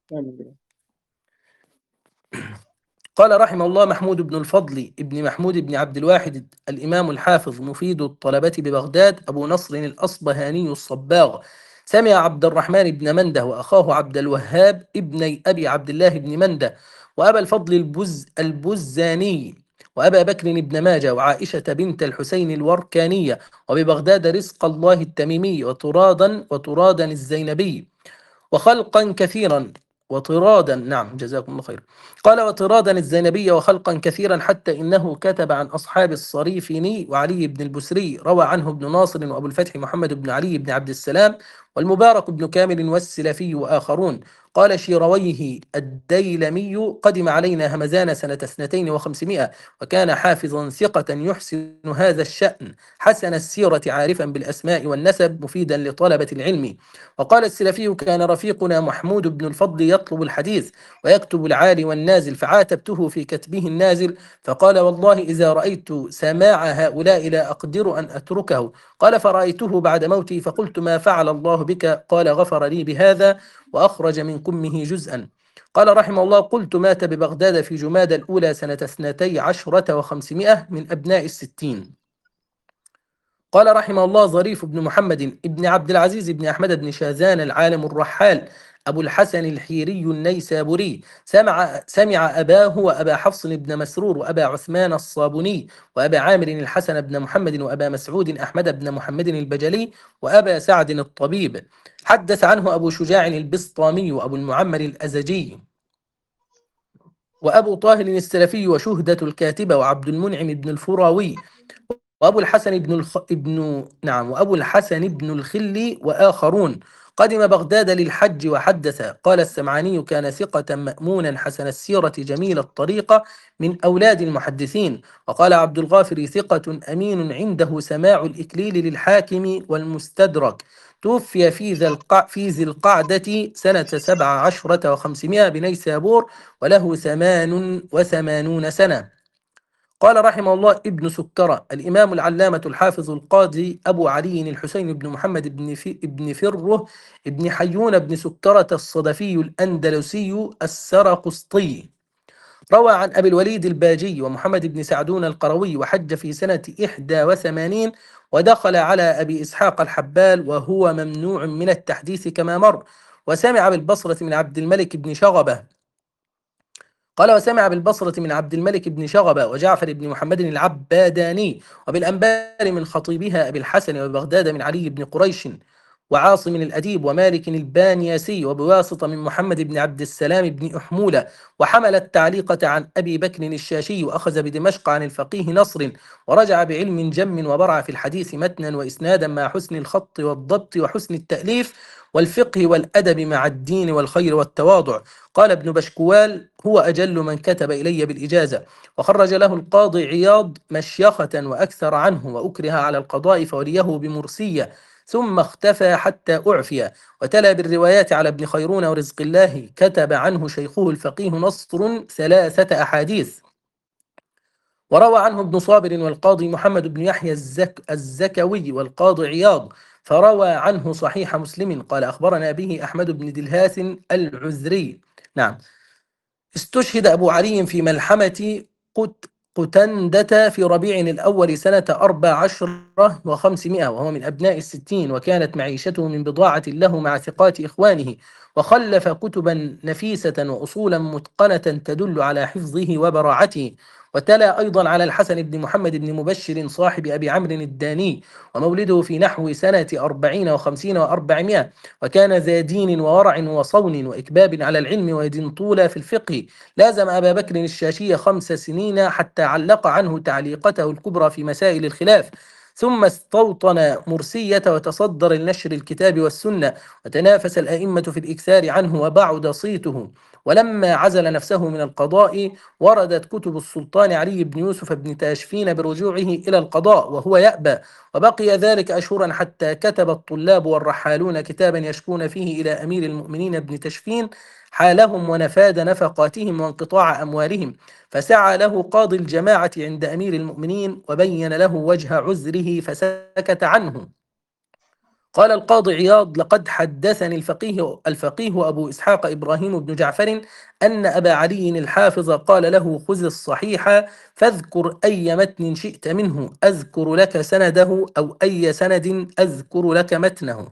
قال رحمه الله محمود بن الفضل ابن محمود بن عبد الواحد الإمام الحافظ مفيد الطلبة ببغداد أبو نصر الأصبهاني الصباغ، سمع عبد الرحمن بن منده وأخاه عبد الوهاب ابني أبي عبد الله بن منده وأبا الفضل البز البزاني وأبا بكر بن ماجه وعائشة بنت الحسين الوركانية، وببغداد رزق الله التميمي وترادا وترادا الزينبي، وخلقا كثيرا. وطرادا، نعم جزاكم الله خير. قال وطرادا الزينبي وخلقا كثيرا، حتى إنه كتب عن أصحاب الصريفني وعلي بن البسري، روى عنه ابن ناصر وأبو الفتح محمد بن علي بن عبد السلام والمبارك بن كامل والسلفي وآخرون. قال شيرويه الديلمي قدم علينا همزان سنة اثنتين وخمسمائة، وكان حافظا ثقة يحسن هذا الشأن، حسن السيرة عارفا بالأسماء والنسب مفيدا لطلبة العلم. وقال السلفي كان رفيقنا محمود بن الفضل يطلب الحديث ويكتب العالي والنازل، فعاتبته في كتبه النازل فقال والله إذا رأيت سماع هؤلاء لا أقدر أن أتركه. قال فرأيته بعد موتي فقلت ما فعل الله بك؟ قال غفر لي بهذا وأخرج من كمه جزءا. قال رحمه الله قلت مات ببغداد في جماد الأولى سنة اثنتي عشرة وخمسمائة من أبناء الستين. قال رحمه الله ظريف بن محمد ابن عبد العزيز بن أحمد بن شاذان العالم الرحال أبو الحسن الحيري النيسابوري، سمع, سمع أباه وأبا حفص بن مسرور وأبا عثمان الصابوني وأبا عامر الحسن بن محمد وأبا مسعود أحمد بن محمد البجلي وأبا سعد الطبيب. حدث عنه أبو شجاع البسطامي وأبو المعمر الأزجي وأبو طاهر السلفي وشهدة الكاتبة وعبد المنعم بن الفراوي وأبو الحسن بن الخ... ابن نعم وأبو الحسن بن الخلي وآخرون. قدم بغداد للحج وحدث. قال السمعاني كان ثقة مأمونا حسن السيرة جميل الطريقة من أولاد المحدثين. وقال عبد الغافر ثقة أمين عنده سماع الإكليل للحاكم والمستدرك، توفي في ذي القع... في ذي القعدة سنة سبع عشرة وخمسمائة بنيسابور وله ثمان وثمانون سنة. قال رحمه الله ابن سكرة الإمام العلامة الحافظ القاضي أبو علي الحسين بن محمد بن, في بن فره بن حيون بن سكرة الصدفي الأندلسي السرقسطي، روى عن أبي الوليد الباجي ومحمد بن سعدون القروي، وحج في سنة إحدى وثمانين، ودخل على أبي إسحاق الحبال وهو ممنوع من التحديث كما مر. وسمع بالبصرة من عبد الملك بن شغبة قال وسمع بالبصرة من عبد الملك بن شغبة وجعفر بن محمد العباداني، وبالأنبار من خطيبها أبي الحسن، وبغداد من علي بن قريش وعاصم الأديب ومالك البانياسي، وبواسطة من محمد بن عبد السلام بن أحمولة، وحمل التعليقة عن أبي بكر الشاشي، وأخذ بدمشق عن الفقيه نصر، ورجع بعلم جم وبرع في الحديث متنا وإسنادا مع حسن الخط والضبط وحسن التأليف والفقه والأدب مع الدين والخير والتواضع. قال ابن بشكوال هو أجل من كتب إلي بالإجازة. وخرج له القاضي عياض مشيخة وأكثر عنه، وأكره على القضاء فوليه بمرسية، ثم اختفى حتى أعفي. وتلا بالروايات على ابن خيرون ورزق الله، كتب عنه شيخه الفقيه نصر ثلاثة أحاديث. وروى عنه ابن صابر والقاضي محمد بن يحيى الزك الزكوي والقاضي عياض، فروى عنه صحيح مسلم. قال أخبرنا به أحمد بن دلهاس العذري. نعم. استشهد أبو علي في ملحمة قت قتندة في ربيع الأول سنة أربع عشرة وخمسمائة، وهو من أبناء الستين، وكانت معيشته من بضاعة له مع ثقات إخوانه، وخلف كتبا نفيسة وأصولا متقنة تدل على حفظه وبراعته. وتلا أيضا على الحسن بن محمد بن مبشر صاحب أبي عمرو الداني، ومولده في نحو سنة أربعين وخمسين وأربعمائة، وكان ذا دين وورع وصون وإكباب على العلم ويد طولى في الفقه. لازم أبا بكر الشاشي خمس سنين حتى علق عنه تعليقته الكبرى في مسائل الخلاف، ثم استوطن مرسية وتصدر لنشر الكتاب والسنة، وتنافس الأئمة في الإكثار عنه وبعد صيته. ولما عزل نفسه من القضاء وردت كتب السلطان علي بن يوسف بن تاشفين برجوعه إلى القضاء وهو يأبى، وبقي ذلك أشهرا حتى كتب الطلاب والرحالون كتابا يشكون فيه إلى أمير المؤمنين بن تشفين حالهم ونفاد نفقاتهم وانقطاع أموالهم، فسعى له قاضي الجماعة عند أمير المؤمنين وبين له وجه عذره فسكت عنه. قال القاضي عياض لقد حدثني الفقيه, الفقيه أبو إسحاق إبراهيم بن جعفر أن أبا علي الحافظ قال له خذ الصحيح فاذكر أي متن شئت منه أذكر لك سنده، أو أي سند أذكر لك متنه.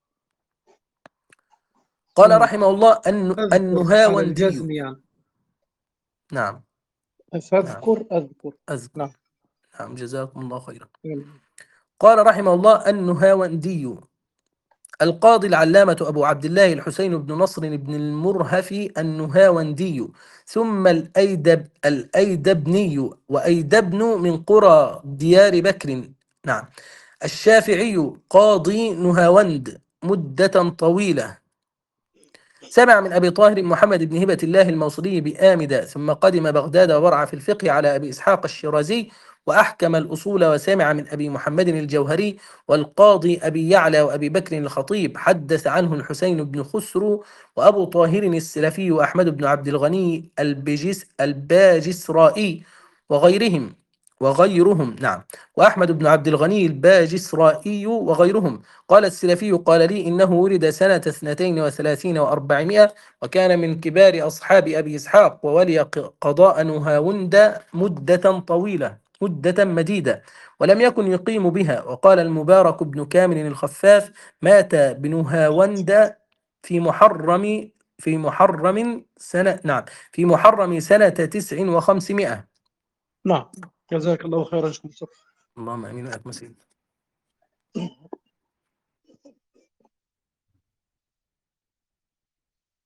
قال نعم. رحمه الله أن أذكر على النهاوندي. الجزم يعني. نعم نعم فاذكر أذكر. أذكر. نعم. نعم جزاكم الله خيرا. نعم. قال رحمه الله النهاوندي القاضي العلامة أبو عبد الله الحسين بن نصر بن المرهفي النهاوندي، ثم الأيدب الأيدبني وأيدبن من قرى ديار بكر. نعم. الشافعي قاضي نهاوند مدة طويلة. سمع من أبي طاهر محمد بن هبة الله الموصلي بآمدة، ثم قدم بغداد وبرع في الفقه على أبي إسحاق الشيرازي وأحكم الأصول. وسمع من أبي محمد الجوهري والقاضي أبي يعلى وأبي بكر الخطيب، حدث عنه الحسين بن خسرو وأبو طاهر السلفي وأحمد بن عبد الغني البجس الباجسرائي وغيرهم وغيرهم نعم وأحمد بن عبد الغني الباجسرائي وغيرهم. قال السلفي قال لي إنه ولد سنة اثنتين وثلاثين وأربعمائة، وكان من كبار أصحاب أبي إسحاق، وولي قضاء نهاوند مدة طويلة مدة مديدة، ولم يكن يقيم بها. وقال المبارك بن كامل الخفاف مات بنهاوند في محرم في محرم سنة نعم في محرم سنة تسع وخمسمائة. نعم، جزاك الله خيرا شيخ مصطفى. اللهم امين وإياكم سيدي.